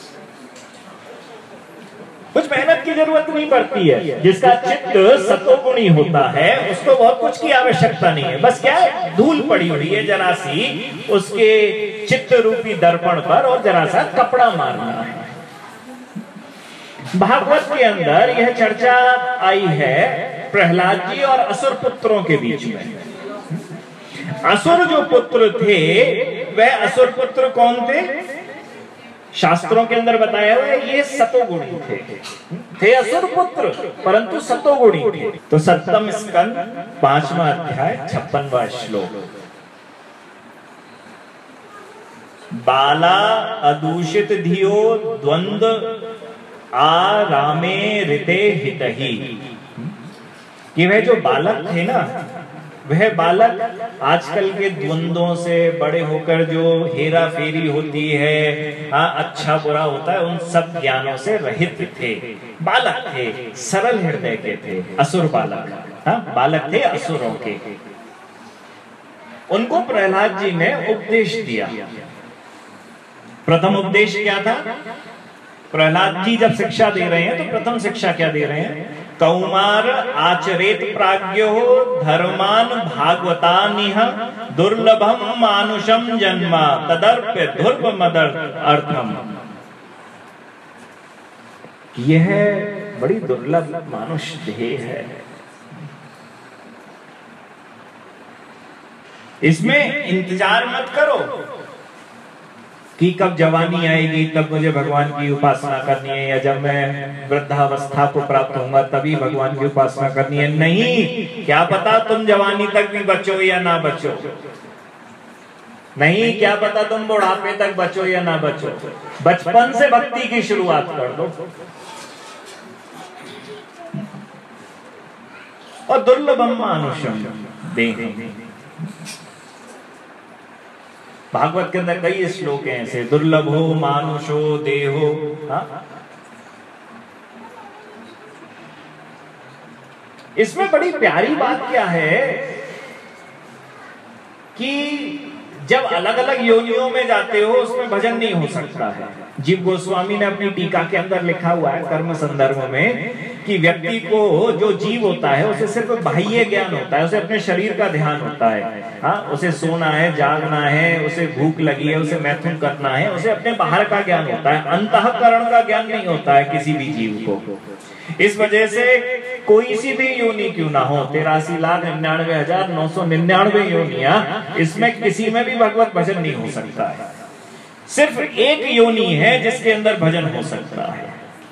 कुछ मेहनत की जरूरत नहीं पड़ती है। जिसका चित्त सतोगुणी होता है उसको बहुत कुछ की आवश्यकता नहीं है। बस क्या है, धूल पड़ी हुई है जरा सी उसके चित्त रूपी दर्पण पर और जरा सा कपड़ा मारना है। भागवत के अंदर यह चर्चा आई है प्रहलाद जी और असुर पुत्रों के बीच में। असुर जो पुत्र थे वह असुर पुत्र कौन थे? शास्त्रों के अंदर बताया हुआ है ये सतोगुणी थे, थे असुर पुत्र परंतु सतोगुणी थे। तो सप्तम स्कंद पांचवा अध्याय छप्पनवा श्लोक, बाला अदूषित धियो द्वंद आरामे ऋते हितहि, कि वह जो बालक थे ना, वह बालक आजकल के द्वंद्वों से बड़े होकर जो हेरा फेरी होती है, हाँ अच्छा बुरा होता है, उन सब ज्ञानों से रहित थे। बालक थे, सरल हृदय के थे, असुर बालक, हाँ बालक थे असुरों के। उनको प्रहलाद जी ने उपदेश दिया। प्रथम उपदेश क्या था? प्रहलाद जी जब शिक्षा दे रहे हैं तो प्रथम शिक्षा क्या दे रहे हैं? कौमार आचरेत प्राज्ञो धर्मान भागवतानिह दुर्लभम मानुषम जन्मा तदर्प्य ध्रुव मदर अर्थम। यह बड़ी दुर्लभ मानुष देह है, इसमें इंतजार मत करो कि कब जवानी आएगी तब मुझे भगवान की उपासना करनी है, या जब मैं वृद्धावस्था को प्राप्त होऊंगा तभी भगवान की उपासना करनी है। नहीं, क्या पता तुम जवानी तक भी बचो या ना बचो, नहीं क्या पता तुम बुढ़ापे तक बचो या ना बचो। बचपन से भक्ति की शुरुआत कर दो। और दुर्लभम मानुषम देह, भागवत के अंदर कई श्लोक हैं ऐसे, दुर्लभो मानुषो देहो। हाँ? इसमें बड़ी प्यारी बात क्या है कि जब अलग अलग योनियों में जाते हो उसमें भजन नहीं हो सकता है। जीव गोस्वामी ने अपनी टीका के अंदर लिखा हुआ है कर्म संदर्भ में कि व्यक्ति को जो जीव होता है उसे सिर्फ बाह्य ज्ञान होता है, उसे अपने शरीर का ध्यान होता है। हाँ, उसे सोना है, जागना है, उसे भूख लगी है, उसे मैथुन करना है, उसे अपने बाहर का ज्ञान होता है, अंतःकरण का ज्ञान नहीं होता है किसी भी जीव को। इस वजह से कोई सी भी योनि क्यों ना हो, तिरासी लाख निन्यानवे हजार नौ सौ निन्यानवे योनिया, इसमें किसी में भी भगवत भजन नहीं हो सकता है। सिर्फ एक योनि है जिसके अंदर भजन हो सकता है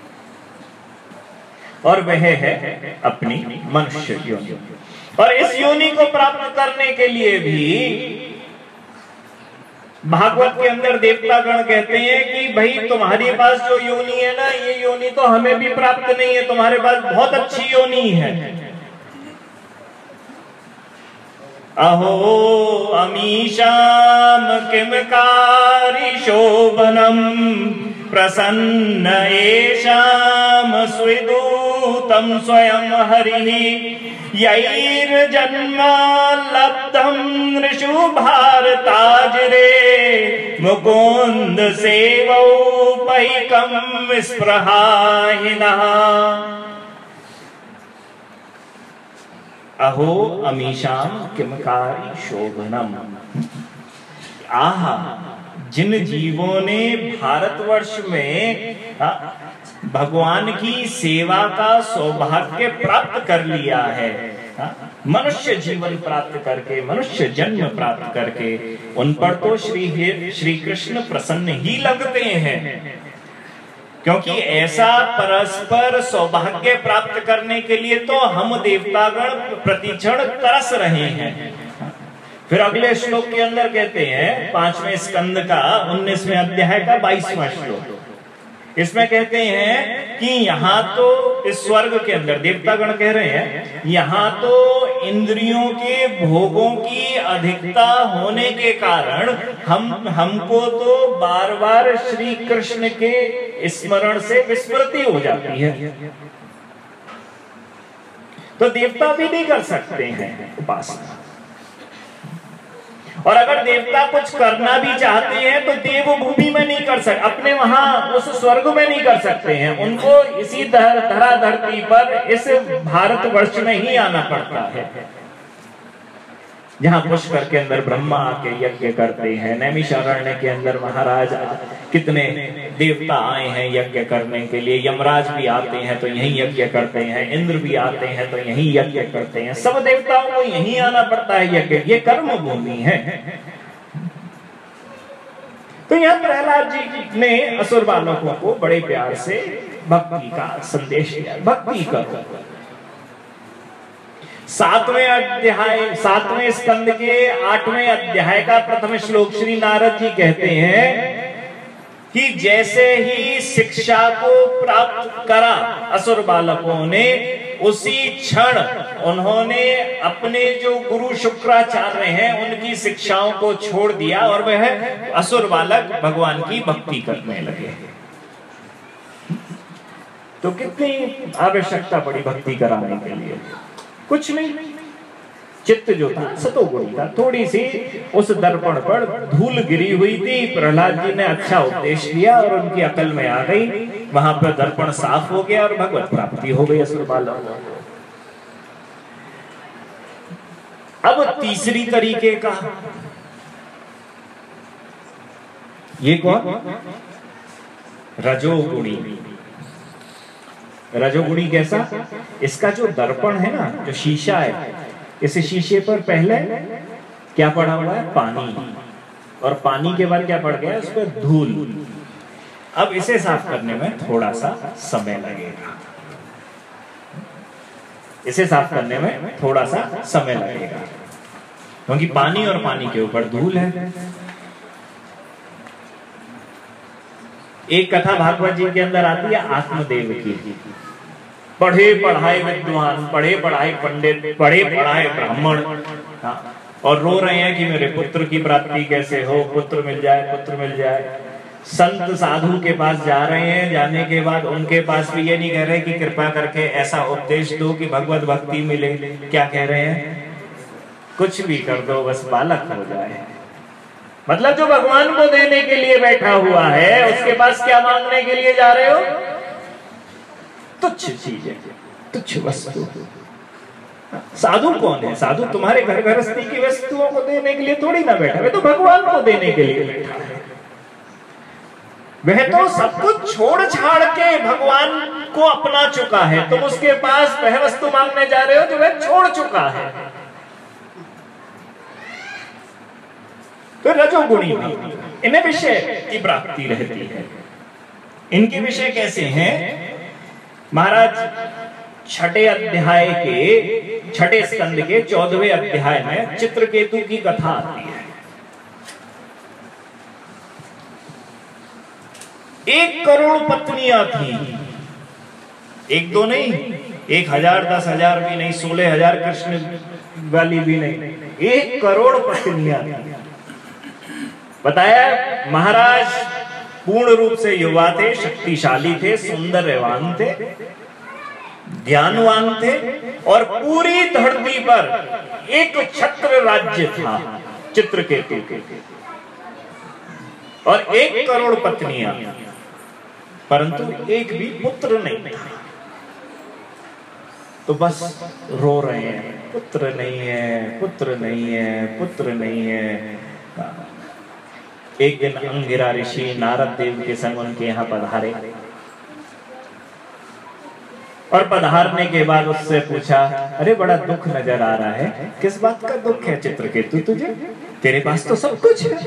और वह है अपनी मनुष्य योनि। और इस योनि को प्राप्त करने के लिए भी भागवत के अंदर देवतागण कहते हैं कि भाई तुम्हारे पास जो योनि है ना, ये योनि तो हमें भी प्राप्त नहीं है, तुम्हारे पास बहुत अच्छी योनि है। अहो अमीशाम किमकारी शोभनम प्रसन्न एषाम स्विदूतम स्वयं हरिः यैर्जन्मा लब्धं नृषु भारताजरे मुकुंद सेवौपैकं विस्पृहाहिनः। अहो अमीशाम किमकारी शोभनम, आहा जिन जीवों ने भारतवर्ष में भगवान की सेवा का सौभाग्य प्राप्त कर लिया है, मनुष्य जीवन प्राप्त करके, मनुष्य जन्म प्राप्त करके, उन पर तो श्री श्री कृष्ण प्रसन्न ही लगते हैं। क्योंकि ऐसा परस्पर सौभाग्य प्राप्त करने के लिए तो हम देवतागण प्रतिक्षण तरस रहे हैं। फिर अगले श्लोक के अंदर कहते हैं पांचवें स्कंद का उन्नीसवें अध्याय का बाईसवां श्लोक, इसमें कहते हैं कि यहाँ तो इस स्वर्ग के अंदर देवतागण कह रहे हैं, यहाँ तो इंद्रियों के भोगों की अधिकता होने के कारण हम हमको तो बार बार श्री कृष्ण के स्मरण से विस्मृति हो जाती है। तो देवता भी नहीं कर सकते हैं उपासना, और अगर देवता कुछ करना भी चाहते हैं तो देव भूमि में नहीं कर सकते, अपने वहां उस स्वर्ग में नहीं कर सकते हैं। उनको इसी धरा धरती पर इस भारतवर्ष में ही आना पड़ता है, जहां पुष्कर के अंदर ब्रह्मा आके यज्ञ करते हैं, नैमिषारण्य के अंदर महाराज कितने देवता आए हैं यज्ञ करने के लिए, यमराज भी आते हैं तो यहीं यज्ञ करते हैं, इंद्र भी आते हैं तो यहीं यज्ञ करते हैं, सब देवताओं को यहीं आना पड़ता है यज्ञ, ये कर्म भूमि है। तो यहाँ प्रहलाद जी ने असुर बालकों को बड़े प्यार से भक्ति का संदेश दिया, भक्ति करो। सातवें अध्याय सातवें स्कंद के आठवें अध्याय का प्रथम श्लोक श्री नारद जी कहते हैं कि जैसे ही शिक्षा को प्राप्त करा असुर बालकों ने, उसी क्षण उन्होंने अपने जो गुरु शुक्राचार्य हैं उनकी शिक्षाओं को छोड़ दिया और वह असुर बालक भगवान की भक्ति करने लगे। तो कितनी आवश्यकता पड़ी भक्ति कराने के लिए? कुछ नहीं, चित्त जो था सतोगुणी था, थोड़ी सी उस दर्पण पर धूल गिरी हुई थी, प्रहलाद जी ने अच्छा उपदेश दिया और उनकी अकल में आ गई, वहां पर दर्पण साफ हो गया और भगवत प्राप्ति हो गई असुर बालकों को। अब तीसरी तरीके का, ये कौन? रजोगुणी। रजोगुणी कैसा? इसका जो दर्पण है ना, जो शीशा है, इस शीशे पर पहले क्या पड़ा हुआ है? पानी, और पानी के बाद क्या पड़ गया? उस पर धूल। अब इसे साफ करने में थोड़ा सा समय लगेगा, इसे साफ करने में थोड़ा सा समय लगेगा, क्योंकि पानी और पानी के ऊपर धूल है। एक कथा भागवत जी के अंदर आती है आत्मदेव की। पढ़े पढ़ाए विद्वान, पढ़े पढ़ाए पंडित, पढ़े पढ़ाए ब्राह्मण, और रो रहे हैं कि मेरे पुत्र की प्राप्ति कैसे हो, पुत्र मिल जाए, पुत्र मिल जाए। संत साधु के पास जा रहे हैं, जाने के बाद उनके पास भी ये नहीं कह रहे कि कृपा करके ऐसा उपदेश दो कि भगवत भक्ति मिले। क्या कह रहे हैं? कुछ भी कर दो, बस बालक हो जाए। मतलब जो भगवान को देने के लिए बैठा हुआ है, उसके पास क्या मांगने के लिए जा रहे हो? तुच्छ चीजें, तुच्छ वस्तु। साधु कौन है? साधु तुम्हारे घर गृहस्थी की वस्तुओं को देने के लिए थोड़ी ना बैठा है, तो भगवान को देने के लिए बैठा है। वह तो सब कुछ छोड़ छाड़ के भगवान को अपना चुका है, तुम उसके पास वह वस्तु मांगने जा रहे हो जो वह छोड़ चुका है। तो रजोगुणी इन्हें विषय की प्राप्ति रहती है। इनके विषय कैसे हैं? महाराज छठे अध्याय के छठे स्कंद के चौदहवें अध्याय में चित्रकेतु की कथा आती है। एक करोड़ पत्नियां थी, एक दो नहीं, एक हजार, दस हजार भी नहीं, सोलह हजार कृष्ण वाली भी नहीं, एक करोड़ पत्नियां थी। बताया महाराज पूर्ण रूप से युवा थे, शक्तिशाली थे, सुंदरवान थे, ज्ञानवान थे, और पूरी धरती पर एक छत्र राज्य था चित्रकेतु के, और एक करोड़ पत्नियां, परंतु एक भी पुत्र नहीं था। तो बस रो रहे हैं, पुत्र नहीं है, पुत्र नहीं है, पुत्र नहीं है। एक दिन अंगिरा ऋषि नारद देव के संग उनके यहाँ पधारे, और पधारने के बाद उससे पूछा, अरे बड़ा दुख नजर आ रहा है, किस बात का दुख है चित्रकेतु तुझे? तेरे पास तो सब कुछ है,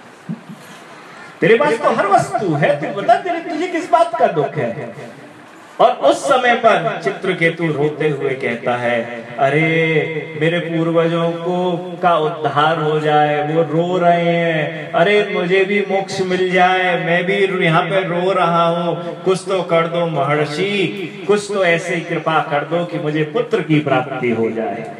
तेरे पास तो हर वस्तु है, तू बता तेरे तुझे किस बात का दुख है? और उस समय पर चित्रकेतु रोते हुए कहता है, अरे मेरे पूर्वजों को का उद्धार हो जाए, वो रो रहे हैं, अरे मुझे भी मोक्ष मिल जाए, मैं भी यहाँ पे रो रहा हूँ, कुछ तो कर दो महर्षि, कुछ तो ऐसे कृपा कर दो कि मुझे पुत्र की प्राप्ति हो जाए।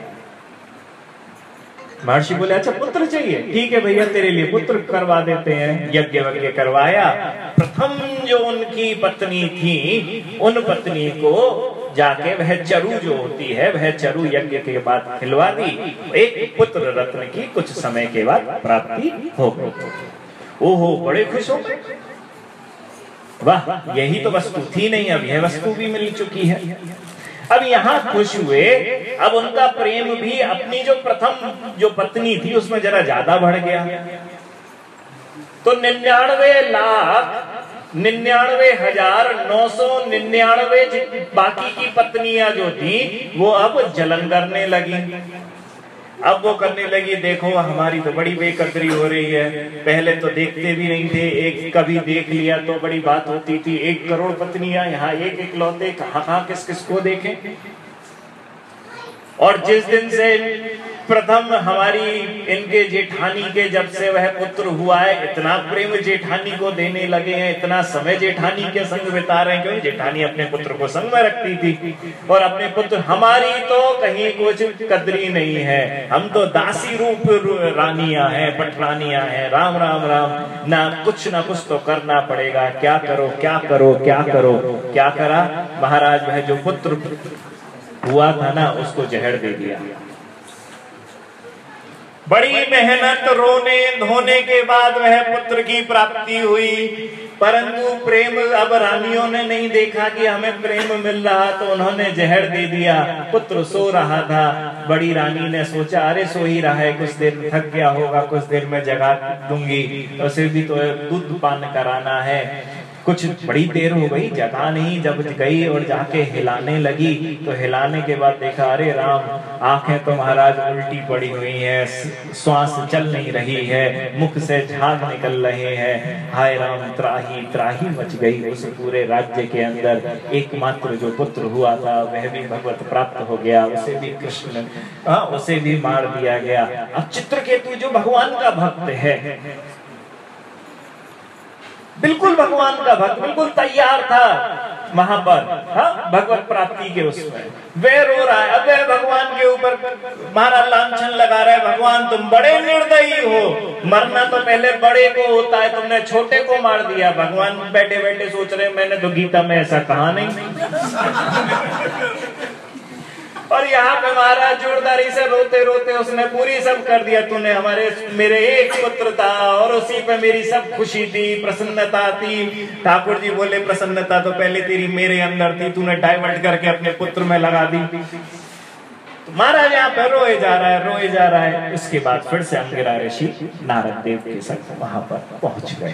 महर्षि बोले, अच्छा पुत्र चाहिए, ठीक है भैया तेरे लिए पुत्र करवा देते हैं। यज्ञ वज्ञ करवाया। प्रथम जो उनकी पत्नी थी, उन पत्नी को जाके वह चरु जो होती है, वह चरु यज्ञ के बाद खिलवा दी। एक पुत्र रत्न की कुछ समय के बाद प्राप्ति हो गई। ओहो, बड़े खुश हो गए। वाह, यही तो वस्तु थी नहीं, अब यह वस्तु भी मिल चुकी है। अब यहाँ खुश हुए। अब उनका प्रेम भी अपनी जो प्रथम जो पत्नी थी उसमें जरा ज्यादा बढ़ गया। तो निन्यानवे लाख निन्यानवे हजार नौ सौ निन्यानवे बाकी की पत्नियां जो थी वो अब जलन करने लगी। अब वो करने लगी, देखो हमारी तो बड़ी बेकदरी हो रही है, पहले तो देखते भी नहीं थे, एक कभी देख लिया तो बड़ी बात होती थी, एक करोड़ पत्नियां, यहाँ एक एक लौते, कहाँ कहाँ किस किस को देखें। और जिस दिन से प्रथम हमारी इनके जेठानी के जब से वह पुत्र हुआ है, इतना प्रेम जेठानी को देने लगे हैं, इतना समय जेठानी के संग बिता रहे हैं, क्योंकि जेठानी अपने पुत्र को संग में रखती थी। और अपने पुत्र, हमारी तो कहीं कुछ कदरी नहीं है, हम तो दासी रूप रानियां हैं, पटरानियां हैं, राम राम राम, ना कुछ ना कुछ तो करना पड़ेगा, क्या करो क्या करो क्या करो। क्या करा महाराज, वह जो पुत्र हुआ था ना उसको जहर दे दिया। बड़ी मेहनत रोने धोने के बाद वह पुत्र की प्राप्ति हुई, परंतु प्रेम अब रानियों ने नहीं देखा कि हमें प्रेम मिल रहा, तो उन्होंने जहर दे दिया। पुत्र सो रहा था, बड़ी रानी ने सोचा अरे सो ही रहा है, कुछ देर में थक गया होगा, कुछ देर में जगा दूंगी, उसे भी तो दूध पान कराना है। कुछ बड़ी देर हो गई, जगा नहीं, जब गई और जाके हिलाने लगी तो हिलाने के बाद देखा, अरे राम, आंखें तो महाराज उल्टी पड़ी हुई हैं, श्वास चल नहीं रही है, मुख से झाग निकल रहे हैं। हाय राम, त्राही त्राही मच गई। उस पूरे राज्य के अंदर एकमात्र जो पुत्र हुआ था वह भी भगवत प्राप्त हो गया, उसे भी कृष्ण हाँ उसे भी मार दिया गया। अब चित्रकेतु जो भगवान का भक्त है, बिल्कुल भगवान का भक्त, बिल्कुल तैयार था वहां पर हाँ भगवत प्राप्ति के उसमें, वे रो रहा है। अब वह भगवान के ऊपर महाराज लांछन लगा रहा है, भगवान तुम बड़े निर्दयी हो, मरना तो पहले बड़े को होता है, तुमने छोटे को मार दिया। भगवान बैठे बैठे सोच रहे, मैंने तो गीता में ऐसा कहा नहीं। और यहाँ पे महाराज जोरदारी से रोते रोते उसने पूरी सब कर दिया, तूने हमारे मेरे एक पुत्र था और उसी पे मेरी सब खुशी थी, प्रसन्नता थी। ठाकुर जी बोले, प्रसन्नता तो पहले तेरी मेरे अंदर थी, तूने डाइवर्ट करके अपने पुत्र में लगा दी। तो महाराज यहाँ पे रोए जा रहा है रोए जा रहा है। इसके बाद फिर से अंगिरा ऋषि नारद देव के संग वहां पर पहुंच गए।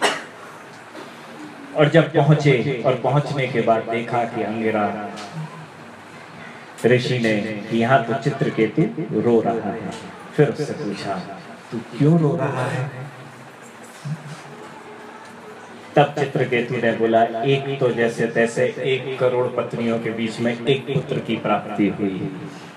और जब पहुंचे और पहुंचने के बाद देखा कि अंगिरा ऋषि ने यहाँ तो चित्रकेतु रो रहा है। फिर उससे पूछा, तू क्यों रो रहा है? तब चित्रकेतु ने बोला, एक तो जैसे तैसे एक करोड़ पत्नियों के बीच में एक पुत्र की प्राप्ति हुई,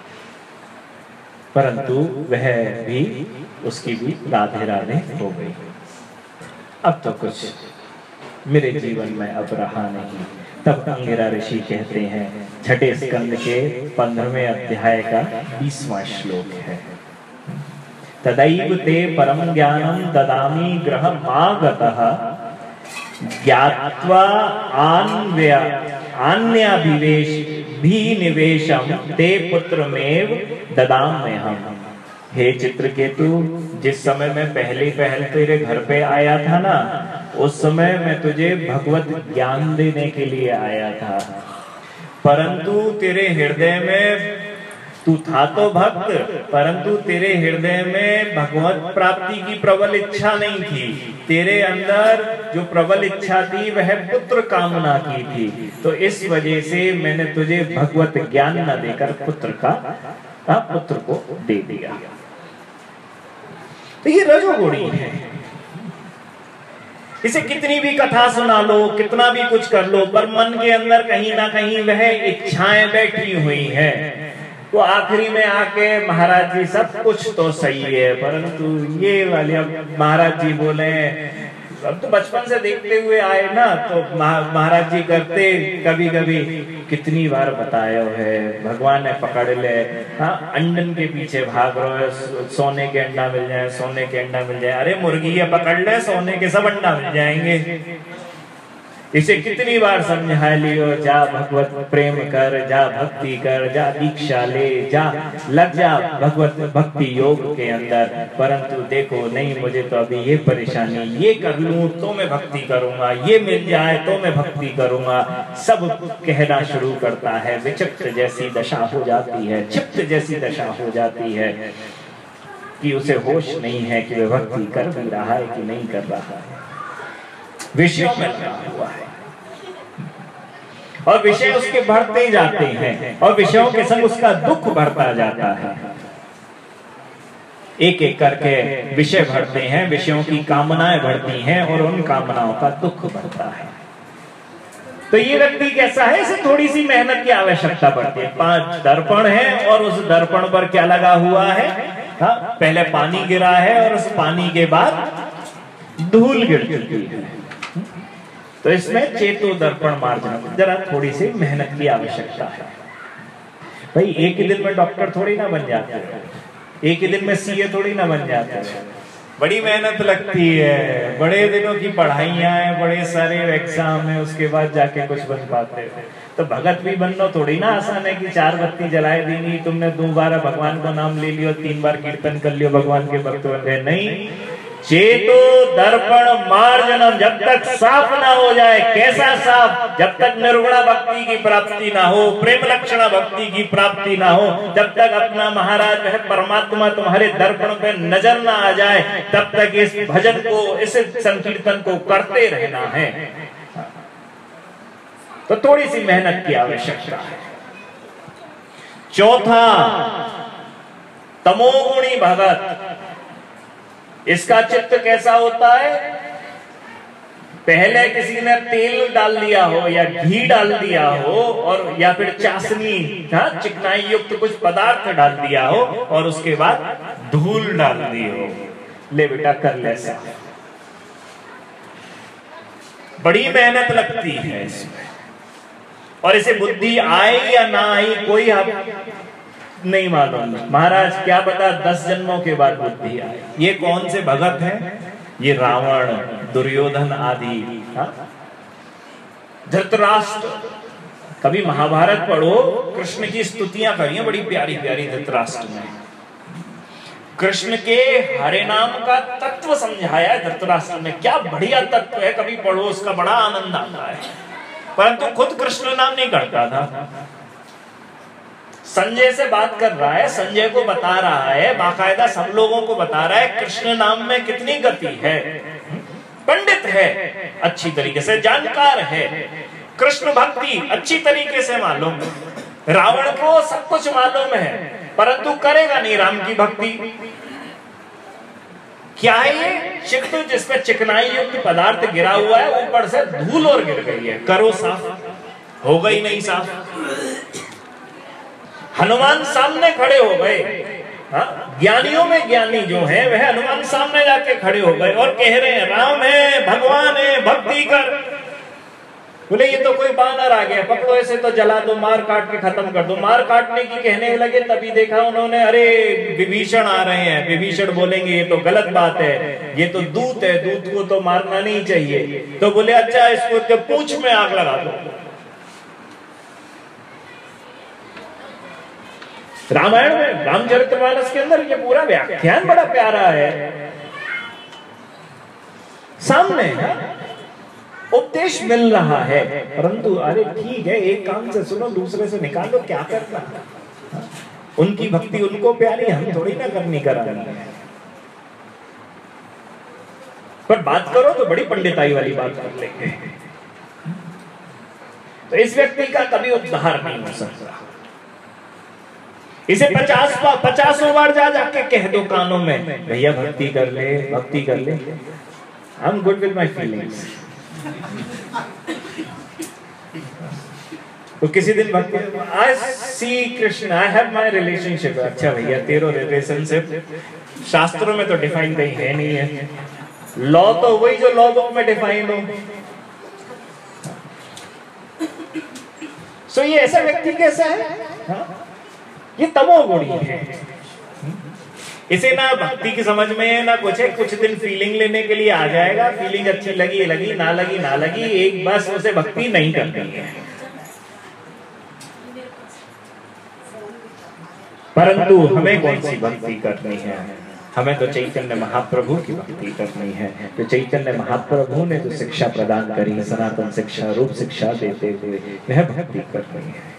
परंतु वह भी उसकी भी राधे राधे हो गई। अब तो कुछ मेरे जीवन में अब रहा नहीं। तब अंगिरा ऋषि कहते हैं, छठे स्कंद के पंद्रहवें अध्याय का बीसवां श्लोक है, तदैव ते परम ज्ञानम ददामि गृहमागतः ज्ञात्वा आन्व्या आन्याभिवेश भी निवेशम ते पुत्रमेव ददाम्यहम्। हे चित्रकेतु, जिस समय मैं पहले पहल तेरे घर पे आया था ना, उस समय मैं तुझे भगवत ज्ञान देने के लिए आया था, परंतु तेरे हृदय में तू था तो भक्त, परंतु तेरे हृदय में भगवत प्राप्ति की प्रबल इच्छा नहीं थी। तेरे अंदर जो प्रबल इच्छा थी वह पुत्र कामना की थी, तो इस वजह से मैंने तुझे भगवत ज्ञान न देकर पुत्र का, का पुत्र को दे दिया। तो ये रजोगुणी है। इसे कितनी भी कथा सुना लो, कितना भी कुछ कर लो, पर मन के अंदर कहीं ना कहीं वह इच्छाएं बैठी हुई है। तो आखिरी में आके महाराज जी सब कुछ तो सही है, परंतु ये वाले, अब महाराज जी बोले, अब तो बचपन से देखते हुए आए ना, तो महाराज जी करते कभी कभी कितनी बार बताया है, भगवान ने पकड़ ले, हाँ अंडन के पीछे भाग रहे हो, सोने के अंडा मिल जाए, सोने के अंडा मिल जाए, अरे मुर्गी है पकड़ ले, सोने के सब अंडा मिल जाएंगे। इसे कितनी बार समझा लियो, जा भगवत प्रेम कर, जा भक्ति कर, जा दीक्षा ले, जा लग जा भगवत भक्ति योग के अंदर, परंतु देखो नहीं, मुझे तो अभी ये परेशानी, ये कर लूं तो मैं भक्ति करूंगा, ये मिल जाए तो मैं भक्ति करूंगा, सब कहना शुरू करता है। विचिक्त जैसी दशा हो जाती है, क्षिप्त जैसी दशा हो जाती है कि उसे होश नहीं है कि वह भक्ति कर भी रहा है कि नहीं कर रहा है, विषयों में लगा हुआ है, और विषय उसके बढ़ते जाते हैं, और विषयों के संग उसका दुख बढ़ता जाता है। एक एक करके विषय बढ़ते हैं, विषयों की कामनाएं बढ़ती हैं, और उन कामनाओं का दुख बढ़ता है। तो ये व्यक्ति कैसा है, इसे थोड़ी सी मेहनत की आवश्यकता पड़ती है। पांच दर्पण है, और उस दर्पण पर क्या लगा हुआ है, हाँ पहले पानी गिरा है, और उस पानी के बाद धूल गिर चुकी है। तो इसमें चेतो दर्पण मार्जन, जरा थोड़ी सी मेहनत की आवश्यकता है। भाई एक ही दिन में डॉक्टर थोड़ी ना बन जाते हैं, एक ही दिन में सीए थोड़ी ना बन जाते हैं, बड़ी मेहनत लगती है, बड़े दिनों की पढ़ाइयां हैं, बड़े सारे एग्जाम है, उसके बाद जाके कुछ बन पाते हैं। तो भगत भी बनना थोड़ी ना आसान है कि चार बत्ती जलाए देनी, तुमने दो बार भगवान को नाम ले लियो, तीन बार कीर्तन कर लियो, भगवान के भक्त बन गए। नहीं, चेतो दर्पण मार्जनम, जब तक साफ ना हो जाए। कैसा साफ? जब तक निर्गुणा भक्ति की प्राप्ति ना हो, प्रेम लक्षणा भक्ति की प्राप्ति ना हो, जब तक अपना महाराज है परमात्मा तुम्हारे दर्पण पे नजर ना आ जाए, तब तक इस भजन को, इस संकीर्तन को करते रहना है। तो थोड़ी सी मेहनत की आवश्यकता है। चौथा, तमोगुणी भगत, इसका चित्त कैसा होता है? पहले किसी ने तेल डाल दिया हो या घी डाल दिया हो, और या फिर चाशनी, हाँ चिकनाई युक्त कुछ पदार्थ डाल दिया हो, और उसके बाद धूल डाल दी हो, ले बेटा कर ले सा। बड़ी मेहनत लगती है इसमें, और इसे बुद्धि आए या ना आई कोई नहीं मालूम। महाराज क्या पता दस जन्मों के बाद बुद्धि आए। ये कौन से भगत हैं? ये रावण, दुर्योधन आदि, धृतराष्ट्र। कभी महाभारत पढ़ो, कृष्ण की स्तुतियां करिए बड़ी प्यारी प्यारी धृतराष्ट्र में। कृष्ण के हरे नाम का तत्व समझाया है धृतराष्ट्र में, क्या बढ़िया तत्व है, कभी पढ़ो, उसका बड़ा आनंद आता है। परंतु खुद कृष्ण नाम नहीं करता था। संजय से बात कर रहा है, संजय को बता रहा है, बाकायदा सब लोगों को बता रहा है कृष्ण नाम में कितनी गति है। पंडित है, अच्छी तरीके से जानकार है, कृष्ण भक्ति अच्छी तरीके से मालूम। रावण को सब कुछ मालूम है, परंतु करेगा नहीं राम की भक्ति। क्या है ये? चित्त जिसपे चिकनाई युक्त पदार्थ गिरा हुआ है, ऊपर से धूल और गिर गई है, करो साफ, हो गई नहीं साफ। हनुमान सामने खड़े हो गए, ज्ञानियों में ज्ञानी जो है वह हनुमान सामने जाके खड़े हो गए और कह रहे हैं राम है, भगवान है, भक्ति कर। बोले ये तो कोई बानर आ गया, पकड़ो ऐसे तो जला दो, मार काट के खत्म कर दो। मार काटने की कहने लगे, तभी देखा उन्होंने, अरे विभीषण आ रहे हैं। विभीषण बोलेंगे ये तो गलत बात है, ये तो दूत है, दूत को तो मारना नहीं चाहिए। तो बोले अच्छा इसको पूंछ में आग लगा दो। रामायण में, रामचरितमानस के अंदर ये पूरा व्याख्यान बड़ा प्यारा है, सामने उपदेश मिल रहा है। परंतु अरे ठीक है, एक काम से सुनो, दूसरे से निकालो, क्या करना। उनकी भक्ति उनको प्यारी, हम थोड़ी ना करनी करानी है। पर बात करो तो बड़ी पंडिताई वाली बात कर लेंगे। तो इस व्यक्ति का कभी उद्धार नहीं हो सकता। इसे पचास पचासों बार जा जाके कह दो कानों में, भैया भक्ति कर ले, भक्ति कर ले। I am good with my feelings. तो किसी दिन भक्ति, I see Krishna, I have my relationship. अच्छा भैया, तेरो रिलेशनशिप शास्त्रों में तो डिफाइन कहीं है नहीं है, लॉ तो वही जो लॉ बुक में डिफाइन हो। सो so, ये ऐसा व्यक्ति कैसा है? हा? ये तमोगुणी है। इसे ना भक्ति की समझ में है ना कुछ है, कुछ दिन फीलिंग लेने के लिए आ जाएगा, फीलिंग अच्छी लगी लगी, ना लगी ना लगी, एक बस उसे भक्ति नहीं करनी है। परंतु हमें कौन सी भक्ति करनी है? हमें तो चैतन्य महाप्रभु की भक्ति करनी है। तो चैतन्य महाप्रभु ने जो शिक्षा प्रदान करी, सनातन शिक्षा, रूप शिक्षा देते हुए वह भक्ति करनी है।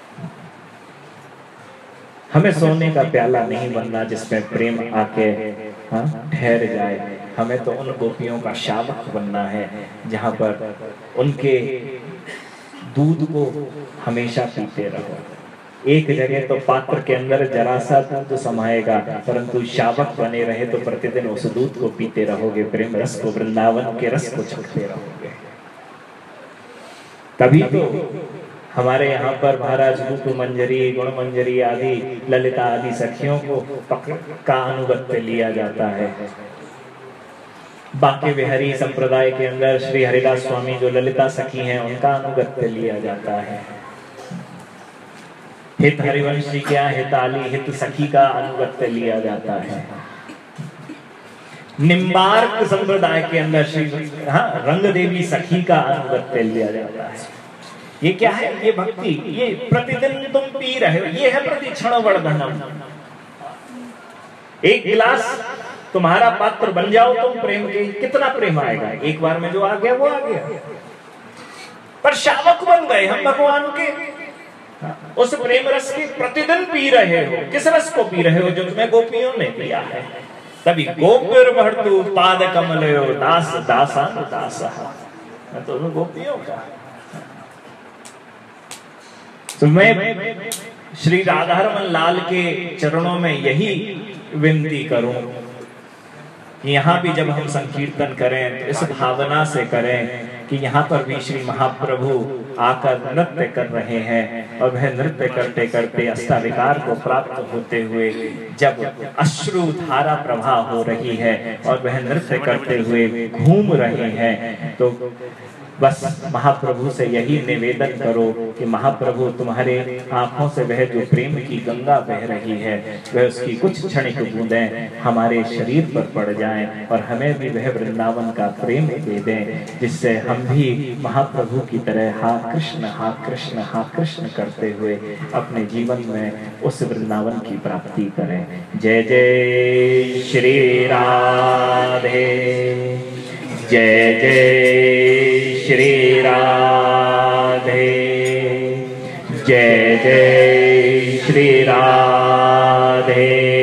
हमें सोने का प्याला नहीं बनना जिसमें प्रेम आके हाँ ठहर जाए। हमें तो उन गोपियों का शावक बनना है जहाँ पर उनके दूध को हमेशा पीते रहो। एक जगह तो पात्र के अंदर जरा सा दूध समाएगा, परंतु शावक बने रहे तो प्रतिदिन उस दूध को पीते रहोगे, प्रेम रस को, वृंदावन के रस को चखते रहोगे। तभी तो हमारे यहाँ पर महाराज रूप मंजरी, गुण मंजरी आदि ललिता आदि सखियों को का अनुगत्य लिया जाता है। बांके बिहारी संप्रदाय के अंदर श्री हरिदास स्वामी जो ललिता सखी हैं उनका अनुगत्य लिया जाता है। हित हरिवंशी क्या हिताली हित सखी का अनुगत्य लिया जाता है। निम्बार्क संप्रदाय के अंदर श्री हाँ रंग देवी सखी का अनुगत्य लिया जाता है। ये क्या है? ये भक्ति, ये प्रतिदिन तुम पी रहे हो, ये है प्रतिक्षण वर्धनम। एक गिलास तुम्हारा पात्र बन जाओ तुम प्रेम के, कितना प्रेम आएगा? एक बार में जो आ गया वो आ गया। पर शावक बन गए हम भगवान के, उस प्रेम रस के प्रतिदिन पी रहे हो। किस रस को पी रहे हो? जो तुम्हें गोपियों ने पिया है। तभी गोपिर भर्तु पाद कमलयो दास दासान दासा, तो गोपियों का। तो मैं श्री राधारमन लाल के चरणों में यही विनती करूं कि यहाँ भी जब हम संकीर्तन करें तो इस भावना से करें कि यहाँ पर भी श्री महाप्रभु आकर नृत्य कर रहे हैं और वह नृत्य करते करते अष्टाविकार को प्राप्त होते हुए जब अश्रु धारा प्रवाह हो रही है और वह नृत्य करते हुए घूम रहे हैं, तो बस महाप्रभु से यही निवेदन करो कि महाप्रभु तुम्हारे आंखों से वह जो प्रेम की गंगा बह रही है वह उसकी कुछ क्षणिक बूंदें हमारे शरीर पर पड़ जाएं और हमें भी वह वृंदावन का प्रेम दे दें, जिससे हम भी महाप्रभु की तरह हा कृष्ण हा कृष्ण हा कृष्ण करते हुए अपने जीवन में उस वृंदावन की प्राप्ति करें। जय जय श्री राधे, जय जय श्री राधे, जय जय श्री राधे।